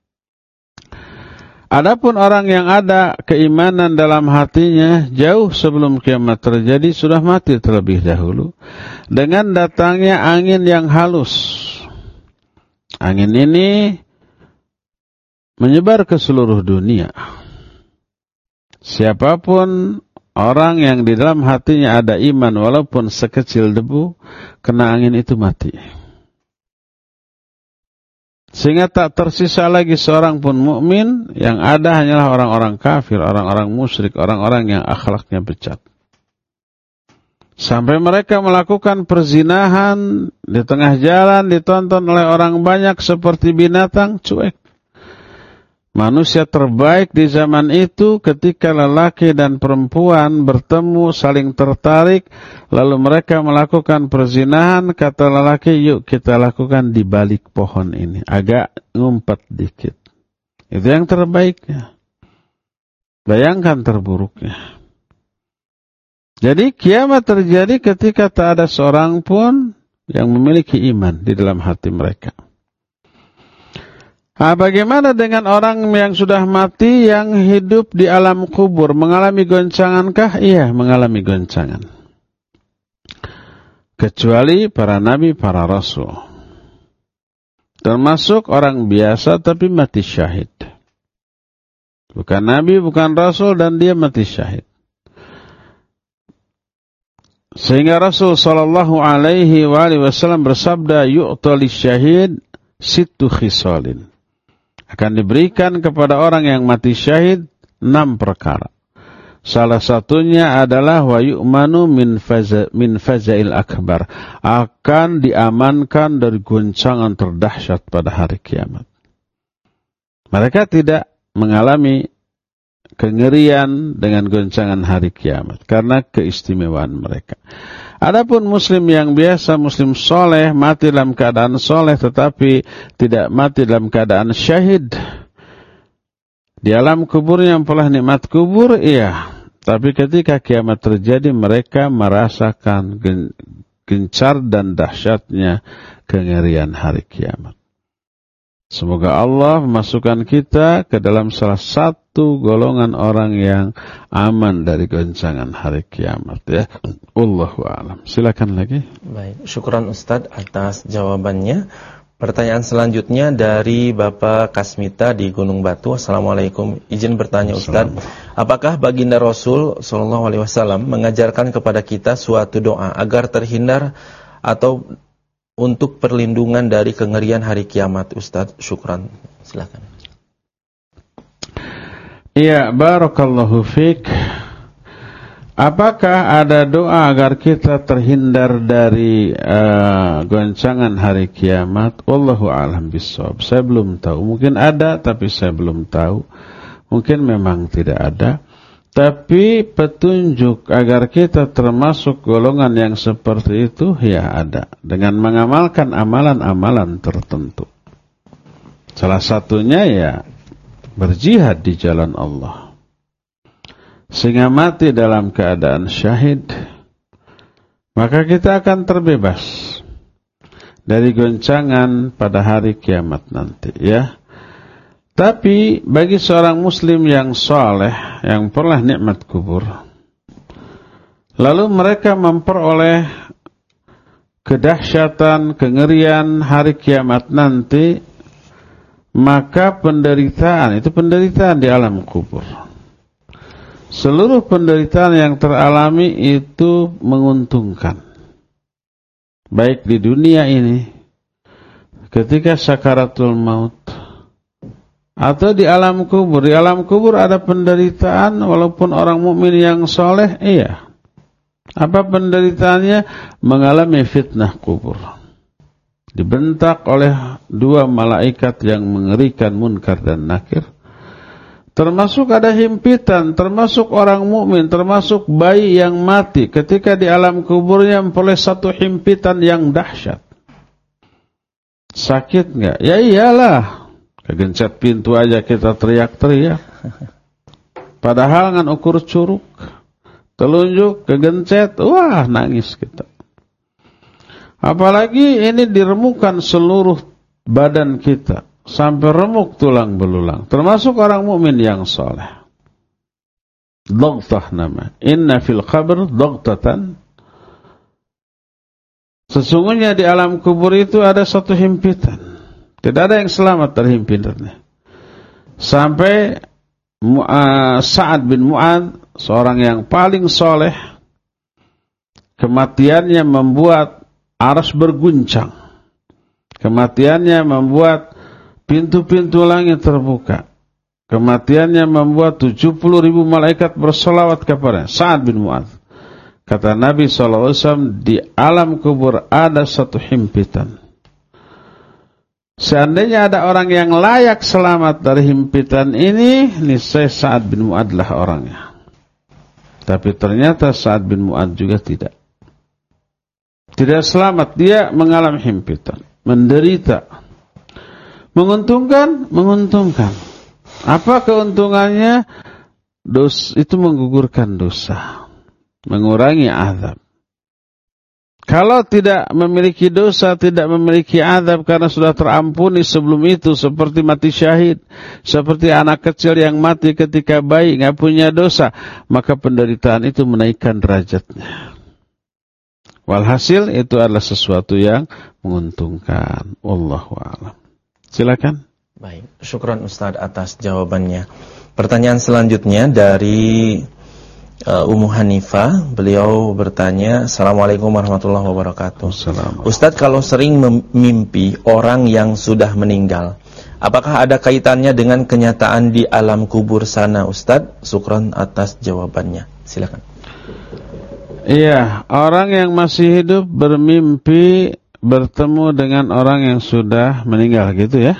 Adapun orang yang ada keimanan dalam hatinya jauh sebelum kiamat terjadi sudah mati terlebih dahulu dengan datangnya angin yang halus. Angin ini menyebar ke seluruh dunia. Siapapun orang yang di dalam hatinya ada iman walaupun sekecil debu, kena angin itu mati. Sehingga tak tersisa lagi seorang pun mukmin, yang ada hanyalah orang-orang kafir, orang-orang musyrik, orang-orang yang akhlaknya becat. Sampai mereka melakukan perzinahan di tengah jalan, ditonton oleh orang banyak seperti binatang, cuek. Manusia terbaik di zaman itu ketika lelaki dan perempuan bertemu saling tertarik, lalu mereka melakukan perzinahan. Kata lelaki, yuk kita lakukan di balik pohon ini, agak ngumpet dikit. Itu yang terbaiknya. Bayangkan terburuknya. Jadi kiamat terjadi ketika tak ada seorang pun yang memiliki iman di dalam hati mereka. Nah, bagaimana dengan orang yang sudah mati yang hidup di alam kubur? Mengalami goncangankah? Iya, mengalami goncangan. Kecuali para nabi, para rasul. Termasuk orang biasa tapi mati syahid. Bukan nabi, bukan rasul, dan dia mati syahid. Sehingga Rasul sallallahu alaihi wasallam bersabda, yu'tali syahid sittu khisalin. Akan diberikan kepada orang yang mati syahid enam perkara. Salah satunya adalah wa yu'manu min faza, min fazail akbar. Akan diamankan dari goncangan terdahsyat pada hari kiamat. Mereka tidak mengalami kengerian dengan goncangan hari kiamat karena keistimewaan mereka. Adapun muslim yang biasa, muslim soleh, mati dalam keadaan soleh tetapi tidak mati dalam keadaan syahid. Di alam kuburnya memperoleh nikmat kubur, iya. Tapi ketika kiamat terjadi mereka merasakan gencar dan dahsyatnya kengerian hari kiamat. Semoga Allah memasukkan kita ke dalam salah satu golongan orang yang aman dari goncangan hari kiamat, ya. Wallahu a'lam. Silakan lagi. Baik, syukran Ustaz atas jawabannya. Pertanyaan selanjutnya dari Bapak Kasmita di Gunung Batu. Assalamualaikum. Izin bertanya Ustaz, apakah baginda Rasul sallallahu alaihi wasallam mengajarkan kepada kita suatu doa agar terhindar atau untuk perlindungan dari kengerian hari kiamat, Ustaz? Syukran. Silakan. Iya, barakallahu fiik. Apakah ada doa agar kita terhindar dari uh, goncangan hari kiamat? Wallahu a'lam bishawab. Saya belum tahu. Mungkin ada, tapi saya belum tahu. Mungkin memang tidak ada. Tapi petunjuk agar kita termasuk golongan yang seperti itu, ya ada. Dengan mengamalkan amalan-amalan tertentu. Salah satunya ya berjihad di jalan Allah. Sehingga mati dalam keadaan syahid. Maka kita akan terbebas dari goncangan pada hari kiamat nanti, ya. Tapi bagi seorang muslim yang saleh, yang pernah nikmat kubur, lalu mereka memperoleh kedahsyatan, kengerian hari kiamat nanti, maka penderitaan, itu penderitaan di alam kubur. Seluruh penderitaan yang teralami itu menguntungkan. Baik di dunia ini, ketika sakaratul maut, atau di alam kubur. Di alam kubur ada penderitaan walaupun orang mukmin yang soleh, iya. Apa penderitaannya? Mengalami fitnah kubur. Dibentak oleh dua malaikat yang mengerikan, Munkar dan Nakir. Termasuk ada himpitan, termasuk orang mukmin, termasuk bayi yang mati ketika di alam kuburnya memperoleh satu himpitan yang dahsyat. Sakit enggak? Ya iyalah. Kegencet pintu aja kita teriak-teriak. Padahal ngan ukur curug, telunjuk, kegencet, wah nangis kita. Apalagi ini diremukan seluruh badan kita sampai remuk tulang belulang. Termasuk orang mukmin yang soleh. Dagtah nama. Inna fil qabr dagtatan. Sesungguhnya di alam kubur itu ada satu himpitan. Tidak ada yang selamat dari himpitannya. Sampai uh, Sa'ad bin Mu'adz, seorang yang paling soleh, kematiannya membuat aras berguncang. Kematiannya membuat pintu-pintu langit terbuka. Kematiannya membuat tujuh puluh ribu malaikat bersolawat kepadanya. Sa'ad bin Mu'adz. Kata Nabi shallallahu alaihi wasallam, di alam kubur ada satu himpitan. Seandainya ada orang yang layak selamat dari himpitan ini, niscaya Sa'ad bin Mu'adz lah orangnya. Tapi ternyata Sa'ad bin Mu'adz juga tidak. Tidak selamat, dia mengalami himpitan, menderita. Menguntungkan? Menguntungkan. Apa keuntungannya? Dos, itu menggugurkan dosa, mengurangi azab. Kalau tidak memiliki dosa, tidak memiliki azab karena sudah terampuni sebelum itu, seperti mati syahid, seperti anak kecil yang mati ketika bayi, nggak punya dosa, maka penderitaan itu menaikkan derajatnya. Walhasil itu adalah sesuatu yang menguntungkan. Wallahu a'lam. Silakan. Baik, syukran Ustaz atas jawabannya. Pertanyaan selanjutnya dari Uh, Ummu Hanifah, beliau bertanya, Assalamualaikum warahmatullahi wabarakatuh. Ustadz, kalau sering mimpi orang yang sudah meninggal, apakah ada kaitannya dengan kenyataan di alam kubur sana, Ustadz? Syukran atas jawabannya. Silakan. Iya, orang yang masih hidup bermimpi bertemu dengan orang yang sudah meninggal, gitu ya.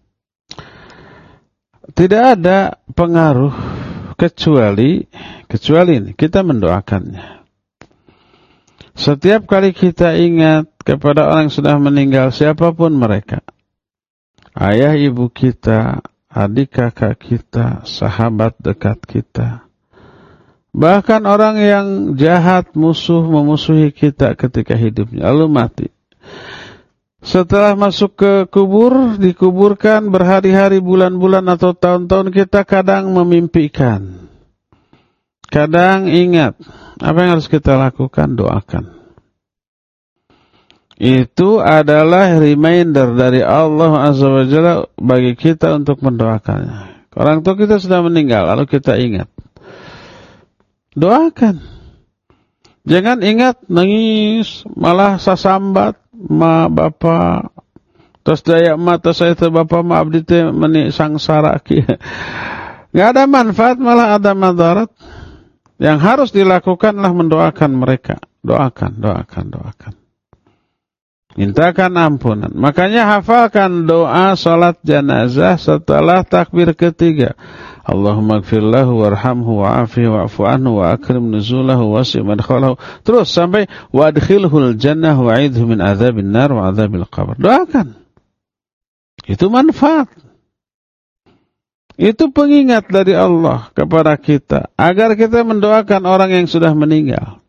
Tidak ada pengaruh kecuali kecuali ini, kita mendoakannya. Setiap kali kita ingat kepada orang yang sudah meninggal, siapapun mereka, ayah ibu kita, adik kakak kita, sahabat dekat kita, bahkan orang yang jahat, musuh, memusuhi kita ketika hidupnya, lalu mati. Setelah masuk ke kubur, dikuburkan berhari-hari, bulan-bulan atau tahun-tahun, kita kadang memimpikan, kadang ingat. Apa yang harus kita lakukan? Doakan. Itu adalah reminder dari Allah Azza wa Jalla bagi kita untuk mendoakannya. Orang tua kita sudah meninggal, lalu kita ingat, doakan. Jangan ingat, nangis, malah sasambat, ma bapa, terus daya mata saya itu bapa ma abdi teh meni sangsara ki. Enggak ada manfaat, malah ada madarat. Yang harus dilakukanlah mendoakan mereka. Doakan, doakan, doakan. Mintakan ampunan. Makanya hafalkan doa salat jenazah setelah takbir ketiga. Allahumma gfir lahu warhamhu wa'afihi wa'fu anhu wa akrim nuzulahu wasi' madkhalahu. Terus sampai wa adkhilhul jannah wa'idhu min azabin nar wa azabil qabr. Doakan. Itu manfaat. Itu pengingat dari Allah kepada kita agar kita mendoakan orang yang sudah meninggal.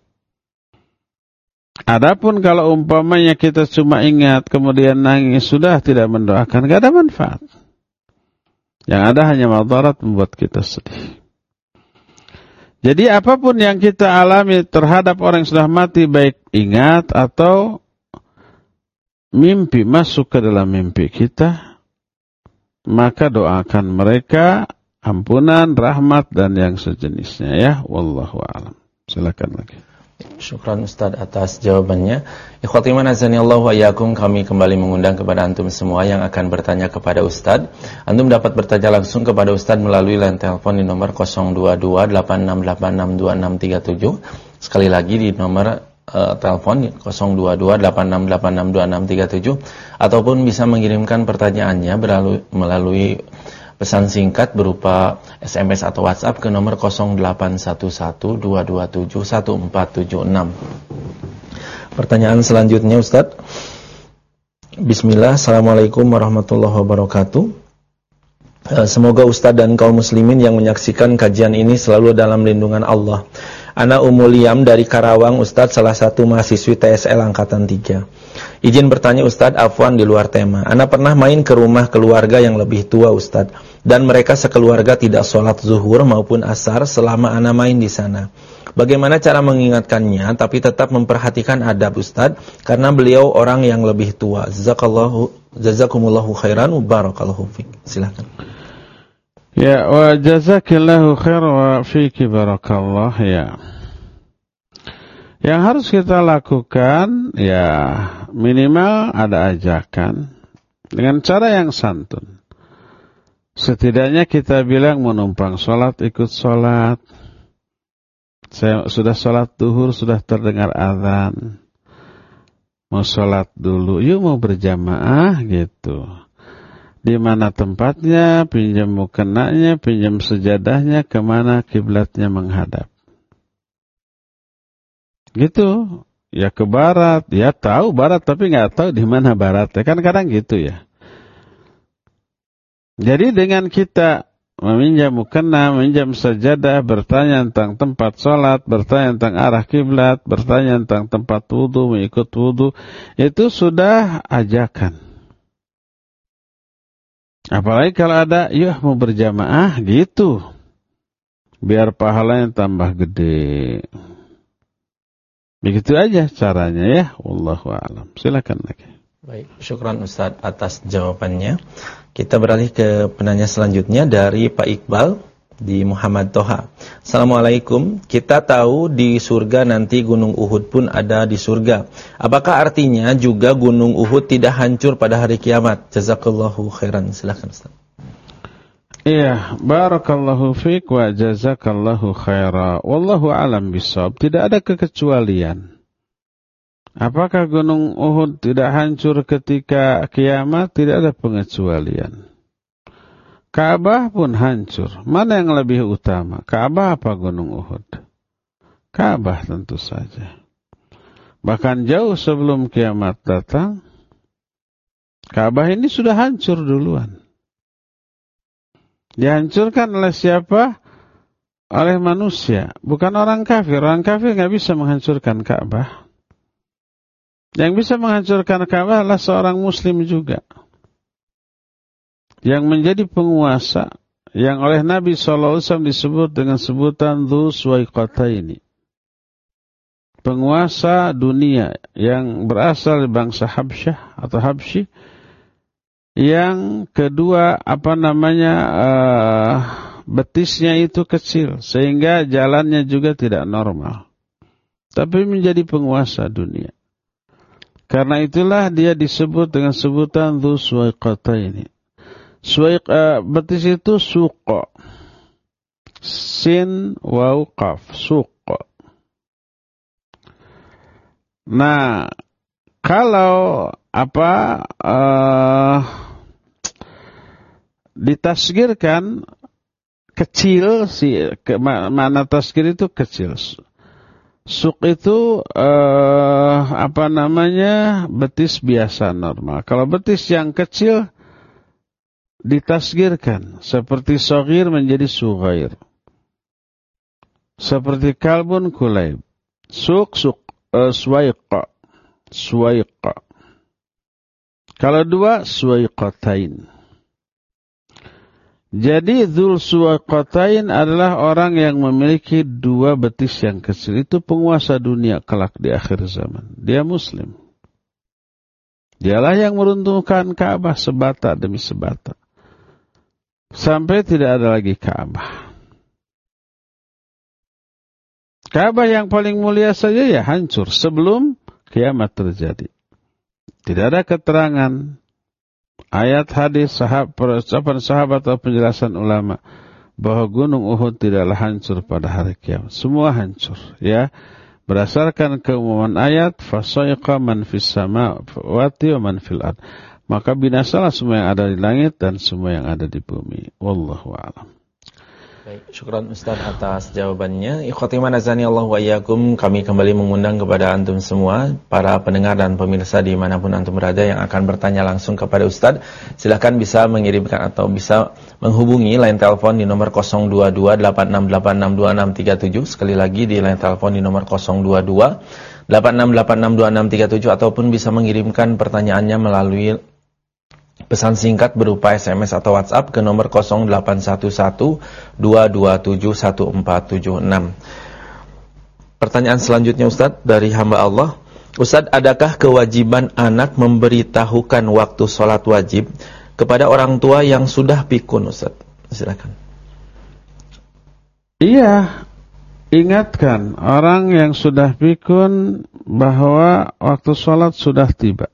Adapun kalau umpamanya kita cuma ingat kemudian nangis, sudah tidak mendoakan, tidak ada manfaat. Yang ada hanya madarat, membuat kita sedih. Jadi apapun yang kita alami terhadap orang yang sudah mati, baik ingat atau mimpi masuk ke dalam mimpi kita, maka doakan mereka ampunan, rahmat dan yang sejenisnya ya. Wallahu a'lam. Silakan lagi. Syukran Ustaz atas jawabannya. Ikhwati iman azanillahu wa iyyakum, kami kembali mengundang kepada antum semua yang akan bertanya kepada Ustaz. Antum dapat bertanya langsung kepada Ustaz melalui line telepon di nomor nol dua dua delapan enam delapan enam dua enam tiga tujuh. Sekali lagi di nomor uh, telepon nol dua dua delapan enam delapan enam dua enam tiga tujuh, ataupun bisa mengirimkan pertanyaannya melalui, melalui pesan singkat berupa S M S atau WhatsApp ke nomor nol delapan satu satu dua dua tujuh satu empat tujuh enam. Pertanyaan selanjutnya Ustaz. Bismillah, Assalamualaikum warahmatullahi wabarakatuh. Semoga Ustaz dan kaum muslimin yang menyaksikan kajian ini selalu dalam lindungan Allah. Ana Ummu Liam dari Karawang, Ustaz, salah satu mahasiswi T S L Angkatan tiga. Izin bertanya Ustaz, afwan di luar tema. Ana pernah main ke rumah keluarga yang lebih tua Ustaz, dan mereka sekeluarga tidak sholat zuhur maupun asar selama ana main di sana. Bagaimana cara mengingatkannya tapi tetap memperhatikan adab Ustaz, karena beliau orang yang lebih tua. Jazakallahu jazakumullahu khairan wa barakallahu fik. Silakan. Ya, wa jazakillahu khair wa fiki barakallah ya. Yang harus kita lakukan ya minimal ada ajakan dengan cara yang santun. Setidaknya kita bilang menumpang sholat, ikut sholat. Saya sudah sholat duhur, sudah terdengar azan. Mau sholat dulu, yuk mau berjamaah gitu. Di mana tempatnya, pinjam mukenanya, pinjam sejadahnya, kemana kiblatnya menghadap. Gitu, ya ke barat, ya tahu barat tapi nggak tahu di mana baratnya, kan kadang gitu ya. Jadi dengan kita meminjam mukena, meminjam sajadah, bertanya tentang tempat sholat, bertanya tentang arah kiblat, bertanya tentang tempat wudu, mengikut wudu, itu sudah ajakan. Apalagi kalau ada, yuk mau berjamaah gitu, biar pahalanya tambah gede. Begitu aja caranya ya. Wallahu a'lam. Silakan lagi. Baik, syukran Ustaz atas jawabannya. Kita beralih ke penanya selanjutnya dari Pak Iqbal di Muhammad Toha. Assalamualaikum. Kita tahu di surga nanti Gunung Uhud pun ada di surga. Apakah artinya juga Gunung Uhud tidak hancur pada hari kiamat? Jazakallahu khairan. Silakan Ustaz. Iya, barakallahu fiik wa jazakallahu khaira. Wallahu a'lam bishawab. Tidak ada kekecualian. Apakah Gunung Uhud tidak hancur ketika kiamat? Tidak ada pengecualian. Ka'bah pun hancur. Mana yang lebih utama? Ka'bah apa Gunung Uhud? Ka'bah tentu saja. Bahkan jauh sebelum kiamat datang, Ka'bah ini sudah hancur duluan. Dihancurkan oleh siapa? Oleh manusia. Bukan orang kafir. Orang kafir nggak bisa menghancurkan Ka'bah. Yang bisa menghancurkan Ka'bah adalah seorang muslim juga. Yang menjadi penguasa. Yang oleh Nabi shallallahu alaihi wasallam disebut dengan sebutan Dzu Suwaiqataini. Penguasa dunia yang berasal dari bangsa Habsyah atau Habsyi. Yang kedua, apa namanya, uh, betisnya itu kecil. Sehingga jalannya juga tidak normal. Tapi menjadi penguasa dunia. Karena itulah dia disebut dengan sebutan Dzu Suwaiqataini. Suwaiq, uh, betis itu suqa. Sin waw qaf, suqa. Nah, kalau apa uh, ditasgirkan kecil, si ke, mana tasgir itu kecil. Suk itu uh, apa namanya, betis biasa normal. Kalau betis yang kecil ditasgirkan seperti shagir menjadi sughair. Seperti kalbun kulaib. Suk suk uh, suwaiqa. Suwaiqa. Kalau dua suwaiqatain. Jadi Dzul Suwaiqatain adalah orang yang memiliki dua betis yang kecil. Itu penguasa dunia kelak di akhir zaman. Dia muslim. Dialah yang meruntuhkan Ka'bah sebata demi sebata. Sampai tidak ada lagi Ka'bah. Ka'bah yang paling mulia saja ya hancur sebelum kiamat terjadi. Tidak ada keterangan ayat, hadis, sahabat, percakapan sahabat atau penjelasan ulama bahwa Gunung Uhud tidaklah hancur pada hari kiamat. Semua hancur, ya. Berdasarkan keumuman ayat, fasaiqa man fis samawati wa man fil ard. Maka binasalah semua yang ada di langit dan semua yang ada di bumi. Wallahu a'lam. Baik, syukran Ustaz atas jawabannya. Ikhwati man azani Allah wa iyyakum, kami kembali mengundang kepada antum semua, para pendengar dan pemirsa dimanapun antum berada yang akan bertanya langsung kepada Ustaz. Silakan bisa mengirimkan atau bisa menghubungi line telepon di nomor nol dua dua delapan enam delapan enam dua enam tiga tujuh. Sekali lagi di line telepon di nomor nol dua dua delapan enam delapan enam dua enam tiga tujuh, ataupun bisa mengirimkan pertanyaannya melalui pesan singkat berupa S M S atau WhatsApp ke nomor nol delapan satu satu dua dua tujuh satu empat tujuh enam. Pertanyaan selanjutnya Ustaz dari hamba Allah. Ustaz, adakah kewajiban anak memberitahukan waktu sholat wajib kepada orang tua yang sudah pikun, Ustaz? Silakan. Iya, ingatkan orang yang sudah pikun bahwa waktu sholat sudah tiba.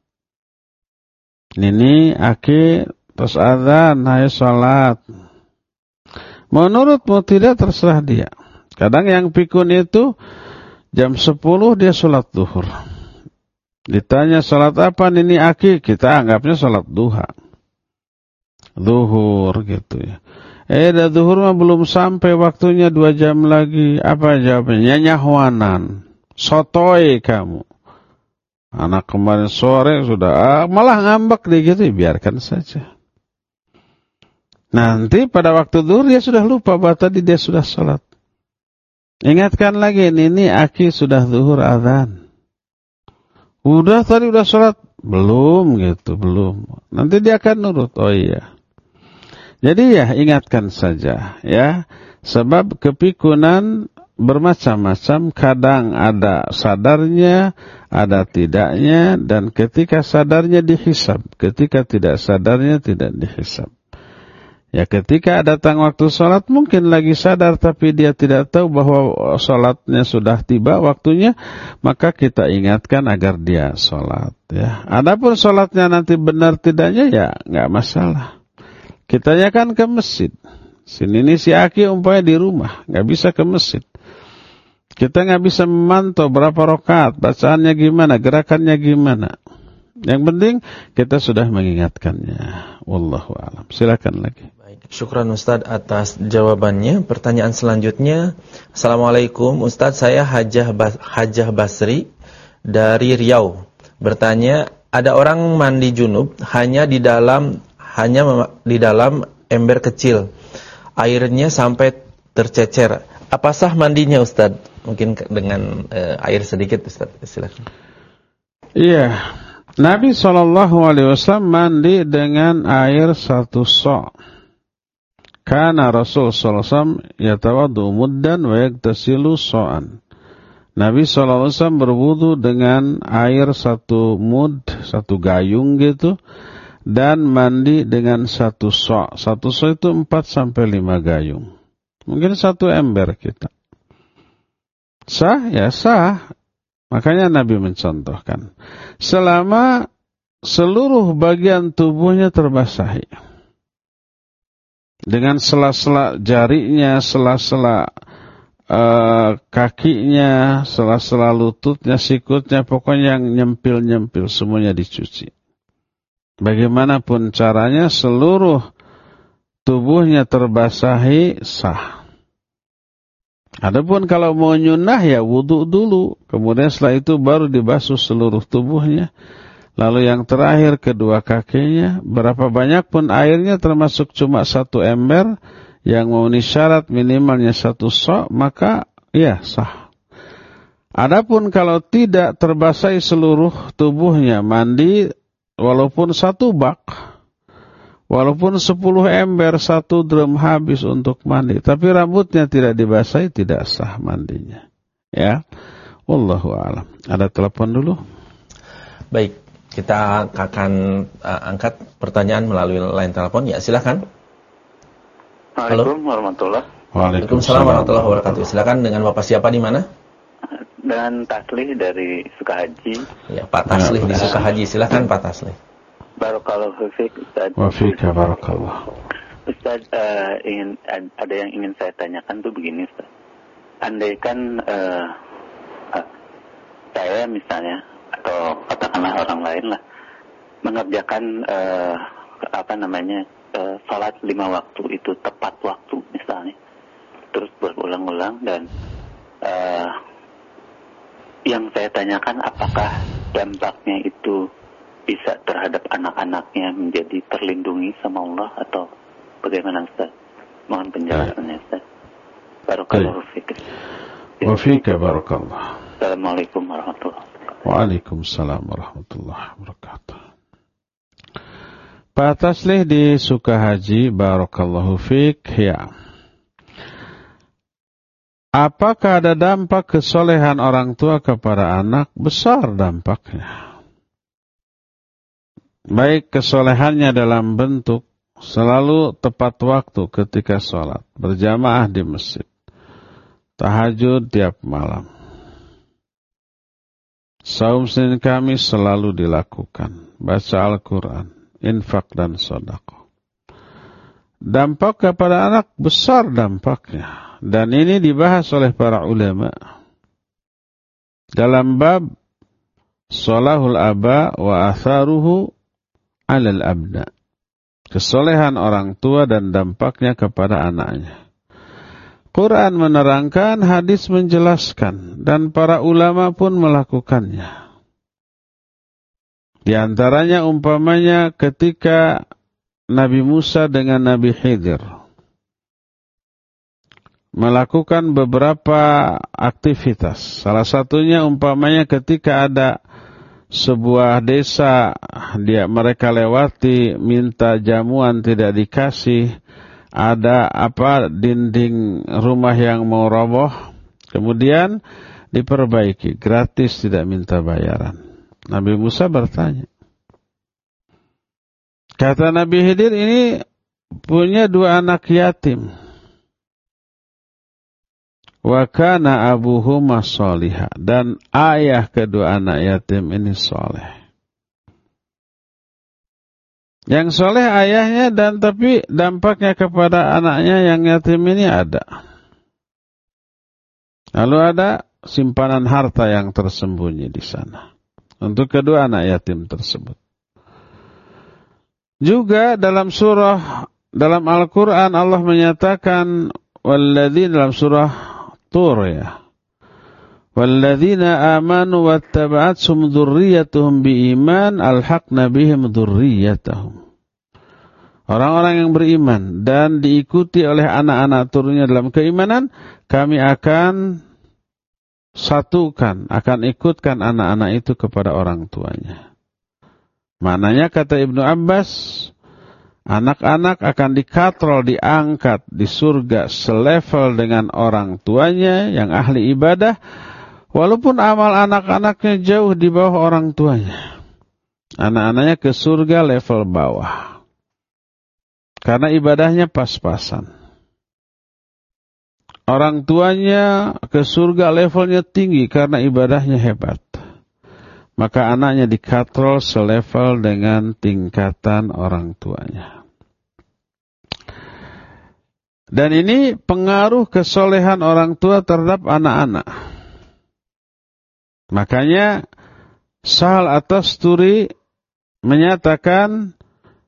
Nini, aki, terus adzan, hai sholat. Menurutmu tidak, terserah dia. Kadang yang pikun itu jam sepuluh dia sholat duhur. Ditanya sholat apa Nini aki, kita anggapnya sholat duha. Duhur gitu ya. Eh, dah duhur mah belum sampai waktunya, dua jam lagi. Apa jawabnya? Nyahwanan. Sotoy kamu. Anak kemarin sore sudah ah, malah ngambek deh gitu, biarkan saja. Nanti pada waktu zuhur dia sudah lupa bahwa tadi dia sudah sholat. Ingatkan lagi, ini aki sudah zuhur azan. Udah tadi udah sholat? Belum gitu, belum. Nanti dia akan nurut, oh iya. Jadi ya ingatkan saja ya. Sebab kepikunan bermacam-macam, kadang ada sadarnya, ada tidaknya, dan ketika sadarnya dihisab, ketika tidak sadarnya tidak dihisab. Ya ketika datang waktu sholat mungkin lagi sadar tapi dia tidak tahu bahwa sholatnya sudah tiba waktunya, maka kita ingatkan agar dia sholat. Ya. Adapun sholatnya nanti benar tidaknya ya nggak masalah. Kitanya kan ke masjid. Sini ini si Aki umpamanya di rumah, nggak bisa ke masjid. Kita nggak bisa memantau berapa rakaat, bacaannya gimana, gerakannya gimana. Yang penting kita sudah mengingatkannya. Wallahu a'lam. Silakan lagi. Syukran Ustadz atas jawabannya. Pertanyaan selanjutnya, Assalamualaikum Ustadz, saya Hajah, Bas- Hajah Basri dari Riau. Bertanya, ada orang mandi junub hanya di dalam hanya mem- di dalam ember kecil, airnya sampai tercecer. Apa sah mandinya Ustadz? Mungkin dengan uh, air sedikit Ustadz. Silakan. Iya, Nabi shallallahu alaihi wasallam mandi dengan air satu so'. Kana Rasul sallallahu alaihi wasallam yatawaddu muddan wa yaktasilu so'an. Nabi sallallahu alaihi wasallam berwudu dengan air satu mud, satu gayung gitu, dan mandi dengan satu so'. Satu so' itu empat sampai lima gayung. Mungkin satu ember kita. Sah? Ya sah. Makanya Nabi mencontohkan. Selama seluruh bagian tubuhnya terbasahi. Dengan sela-sela jarinya, sela-sela uh, kakinya, sela-sela lututnya, sikutnya, pokoknya yang nyempil-nyempil semuanya dicuci. Bagaimanapun caranya, seluruh tubuhnya terbasahi sah. Adapun kalau mau nyunah ya wudu dulu, kemudian setelah itu baru dibasuh seluruh tubuhnya. Lalu yang terakhir kedua kakinya, berapa banyak pun airnya termasuk cuma satu ember yang memenuhi syarat minimalnya satu sok, maka ya sah. Adapun kalau tidak terbasahi seluruh tubuhnya, mandi walaupun satu bak, walaupun sepuluh ember, satu drum habis untuk mandi, tapi rambutnya tidak dibasahi, tidak sah mandinya. Ya, wallahu a'lam. Ada telepon dulu? Baik. Kita akan uh, angkat pertanyaan melalui line telepon. Ya, silakan. Assalamualaikum warahmatullahi wabarakatuh. Waalaikumsalam warahmatullahi wabarakatuh. Silakan, dengan Bapak siapa di mana? Dan Taslih dari Sukahaji. Ya, Pak Taslih di Sukahaji. Silakan Pak Taslih. Barakallahu fiik Ustaz. Wa fiika barakallah. Ustaz, uh, ingin ada yang ingin saya tanyakan tuh begini Ustaz. Andaikan uh, uh, saya misalnya atau katakanlah orang lain lah mengerjakan uh, apa namanya uh, salat lima waktu itu tepat waktu misalnya, terus berulang-ulang, dan uh, yang saya tanyakan apakah dampaknya itu bisa terhadap anak-anaknya menjadi terlindungi sama Allah atau bagaimana Ustaz? Mohon penjelasannya Ustaz. Barakallahu fiik. Wa fiika barakallah. Assalamualaikum warahmatullahi wabarakatuh. Waalaikumsalam warahmatullahi wabarakatuh. Pak Taslih di Sukahaji, barakallahu fiik. Ya. Apakah ada dampak kesolehan orang tua kepada anak? Besar dampaknya. Baik kesolehannya dalam bentuk selalu tepat waktu ketika sholat, berjamaah di masjid, tahajud tiap malam, saum Senin Kamis selalu dilakukan, baca Al-Quran, infak dan sedekah. Dampak kepada anak besar dampaknya. Dan ini dibahas oleh para ulama dalam bab Sholahul Aba wa Atharuhu alal Abna. Kesolehan orang tua dan dampaknya kepada anaknya. Quran menerangkan, hadis menjelaskan, dan para ulama pun melakukannya. Di antaranya umpamanya ketika Nabi Musa dengan Nabi Khidir melakukan beberapa aktivitas. Salah satunya umpamanya ketika ada sebuah desa dia mereka lewati minta jamuan tidak dikasih, ada apa dinding rumah yang mau roboh, kemudian diperbaiki gratis tidak minta bayaran. Nabi Musa bertanya. Kata Nabi Khidir, ini punya dua anak yatim. Wa kana abuhuma sholiha, dan ayah kedua anak yatim ini soleh. Yang soleh ayahnya, dan tapi dampaknya kepada anaknya yang yatim ini ada. Lalu ada simpanan harta yang tersembunyi di sana untuk kedua anak yatim tersebut. Juga dalam surah, dalam Al-Quran Allah menyatakan walladzina, dalam surah Tur ya, walladzina amanu wattaba'athum dzurriyyatuhum biiman alhaqna bihim dzurriyyatahum. Orang-orang yang beriman dan diikuti oleh anak-anak turunnya dalam keimanan, kami akan satukan, akan ikutkan anak-anak itu kepada orang tuanya. Maknanya kata Ibnu Abbas, anak-anak akan dikatrol, diangkat di surga selevel dengan orang tuanya yang ahli ibadah, walaupun amal anak-anaknya jauh di bawah orang tuanya. Anak-anaknya ke surga level bawah, karena ibadahnya pas-pasan. Orang tuanya ke surga levelnya tinggi karena ibadahnya hebat. Maka anaknya dikatrol selevel dengan tingkatan orang tuanya. Dan ini pengaruh kesolehan orang tua terhadap anak-anak. Makanya Sahal At-Tusturi menyatakan,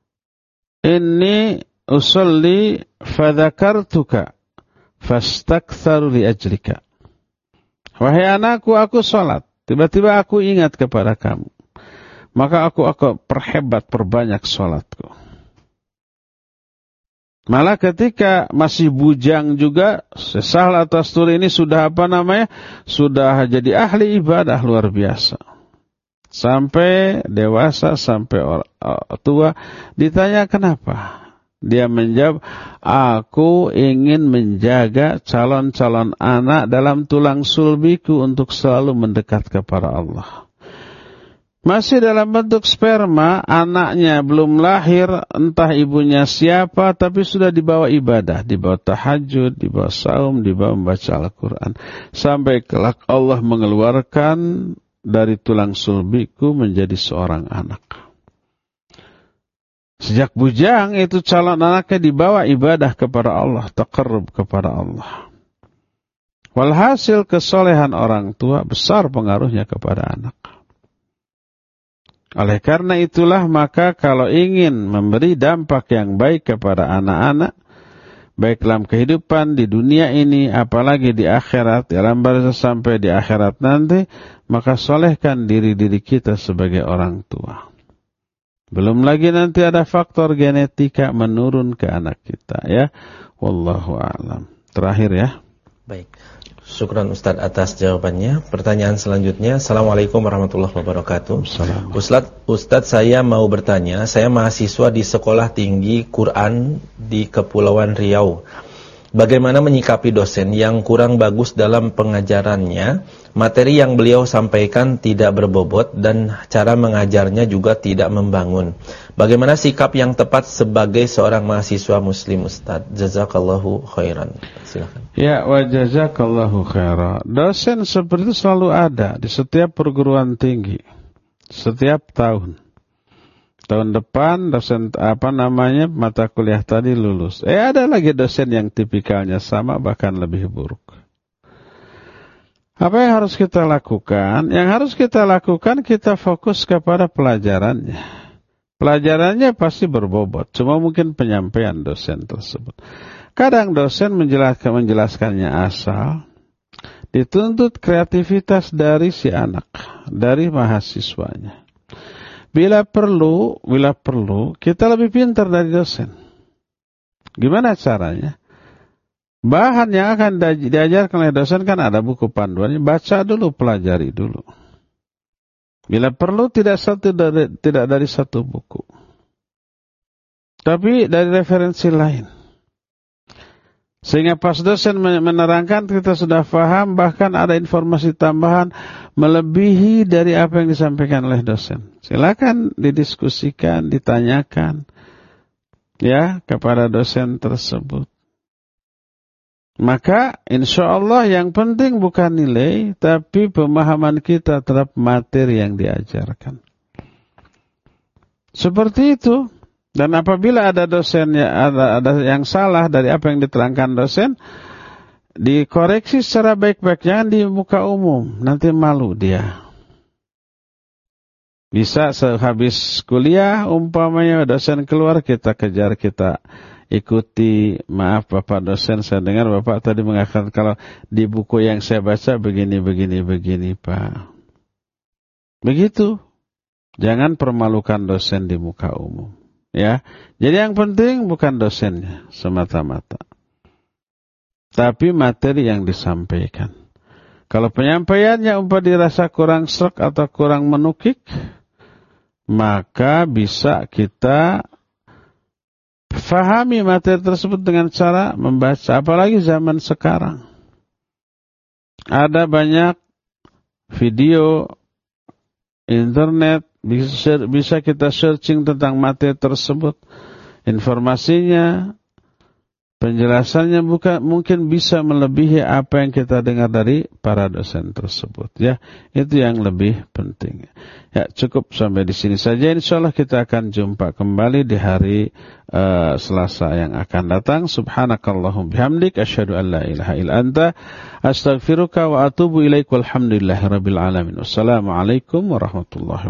Inni usolli fadzakartuka fastaktsaru li ajlika. Wahai anakku, aku sholat. Tiba-tiba aku ingat kepada kamu. Maka aku aku perhebat, perbanyak sholatku. Malah ketika masih bujang juga, Sahal At-Tusturi ini sudah apa namanya? Sudah jadi ahli ibadah luar biasa. Sampai dewasa, sampai tua, ditanya kenapa? Dia menjawab, aku ingin menjaga calon-calon anak dalam tulang sulbiku untuk selalu mendekat kepada Allah. Masih dalam bentuk sperma, anaknya belum lahir, entah ibunya siapa, tapi sudah dibawa ibadah, dibawa tahajud, dibawa saum, dibawa membaca Al-Quran. Sampai kelak Allah mengeluarkan dari tulang sulbiku menjadi seorang anak. Sejak bujang itu calon anaknya dibawa ibadah kepada Allah, taqarrub kepada Allah. Walhasil kesolehan orang tua besar pengaruhnya kepada anak. Oleh karena itulah maka kalau ingin memberi dampak yang baik kepada anak-anak, baik dalam kehidupan di dunia ini, apalagi di akhirat, dalam barzakh sampai di akhirat nanti, maka solehkan diri-diri kita sebagai orang tua. Belum lagi nanti ada faktor genetika menurun ke anak kita, ya. Wallahu a'lam. Terakhir ya. Baik. Syukran Ustadz atas jawabannya. Pertanyaan selanjutnya. Assalamualaikum warahmatullahi wabarakatuh. Ustadz, Ustadz saya mau bertanya. Saya mahasiswa di Sekolah Tinggi Quran di Kepulauan Riau. Bagaimana menyikapi dosen yang kurang bagus dalam pengajarannya, materi yang beliau sampaikan tidak berbobot dan cara mengajarnya juga tidak membangun. Bagaimana sikap yang tepat sebagai seorang mahasiswa muslim, Ustaz? Jazakallahu khairan. Silakan. Ya, wa jazakallahu khairan. Dosen seperti itu selalu ada di setiap perguruan tinggi. Setiap tahun. Tahun depan dosen apa namanya mata kuliah tadi lulus. Eh ada lagi dosen yang tipikalnya sama bahkan lebih buruk. Apa yang harus kita lakukan? Yang harus kita lakukan kita fokus kepada pelajarannya. Pelajarannya pasti berbobot. Cuma mungkin penyampaian dosen tersebut. Kadang dosen menjelaskan menjelaskannya asal. Dituntut kreativitas dari si anak, dari mahasiswanya. Bila perlu, bila perlu, kita lebih pintar dari dosen. Gimana caranya? Bahan yang akan diajarkan oleh dosen kan ada buku panduannya, baca dulu, pelajari dulu. Bila perlu tidak satu dari, tidak dari satu buku, tapi dari referensi lain. Sehingga pas dosen menerangkan kita sudah paham, bahkan ada informasi tambahan melebihi dari apa yang disampaikan oleh dosen. Silakan didiskusikan, ditanyakan ya kepada dosen tersebut. Maka insya Allah yang penting bukan nilai, tapi pemahaman kita terhadap materi yang diajarkan. Seperti itu. Dan apabila ada dosen ya, ada, ada yang salah dari apa yang diterangkan dosen, dikoreksi secara baik-baik, jangan di muka umum, nanti malu dia. Bisa sehabis kuliah, umpamanya dosen keluar, kita kejar, kita ikuti. Maaf Bapak dosen, saya dengar Bapak tadi mengatakan kalau di buku yang saya baca begini, begini, begini Pak. Begitu. Jangan permalukan dosen di muka umum. Ya, jadi yang penting bukan dosennya semata-mata, tapi materi yang disampaikan. Kalau penyampaiannya umpah dirasa kurang srek atau kurang menukik, maka bisa kita fahami materi tersebut dengan cara membaca. Apalagi zaman sekarang, ada banyak video internet. Bisa, bisa kita searching tentang materi tersebut, informasinya, penjelasannya bukan mungkin bisa melebihi apa yang kita dengar dari para dosen tersebut. Ya, itu yang lebih penting. Ya, cukup sampai di sini saja. Insyaallah kita akan jumpa kembali di hari uh, Selasa yang akan datang. Subhanakallahum bihamdik, asyhadu an la ilaha illa anta, astaghfiruka wa atubu ilaik. Walhamdulillahirabbil alamin. Wassalamualaikum warahmatullahi wabarakatuh.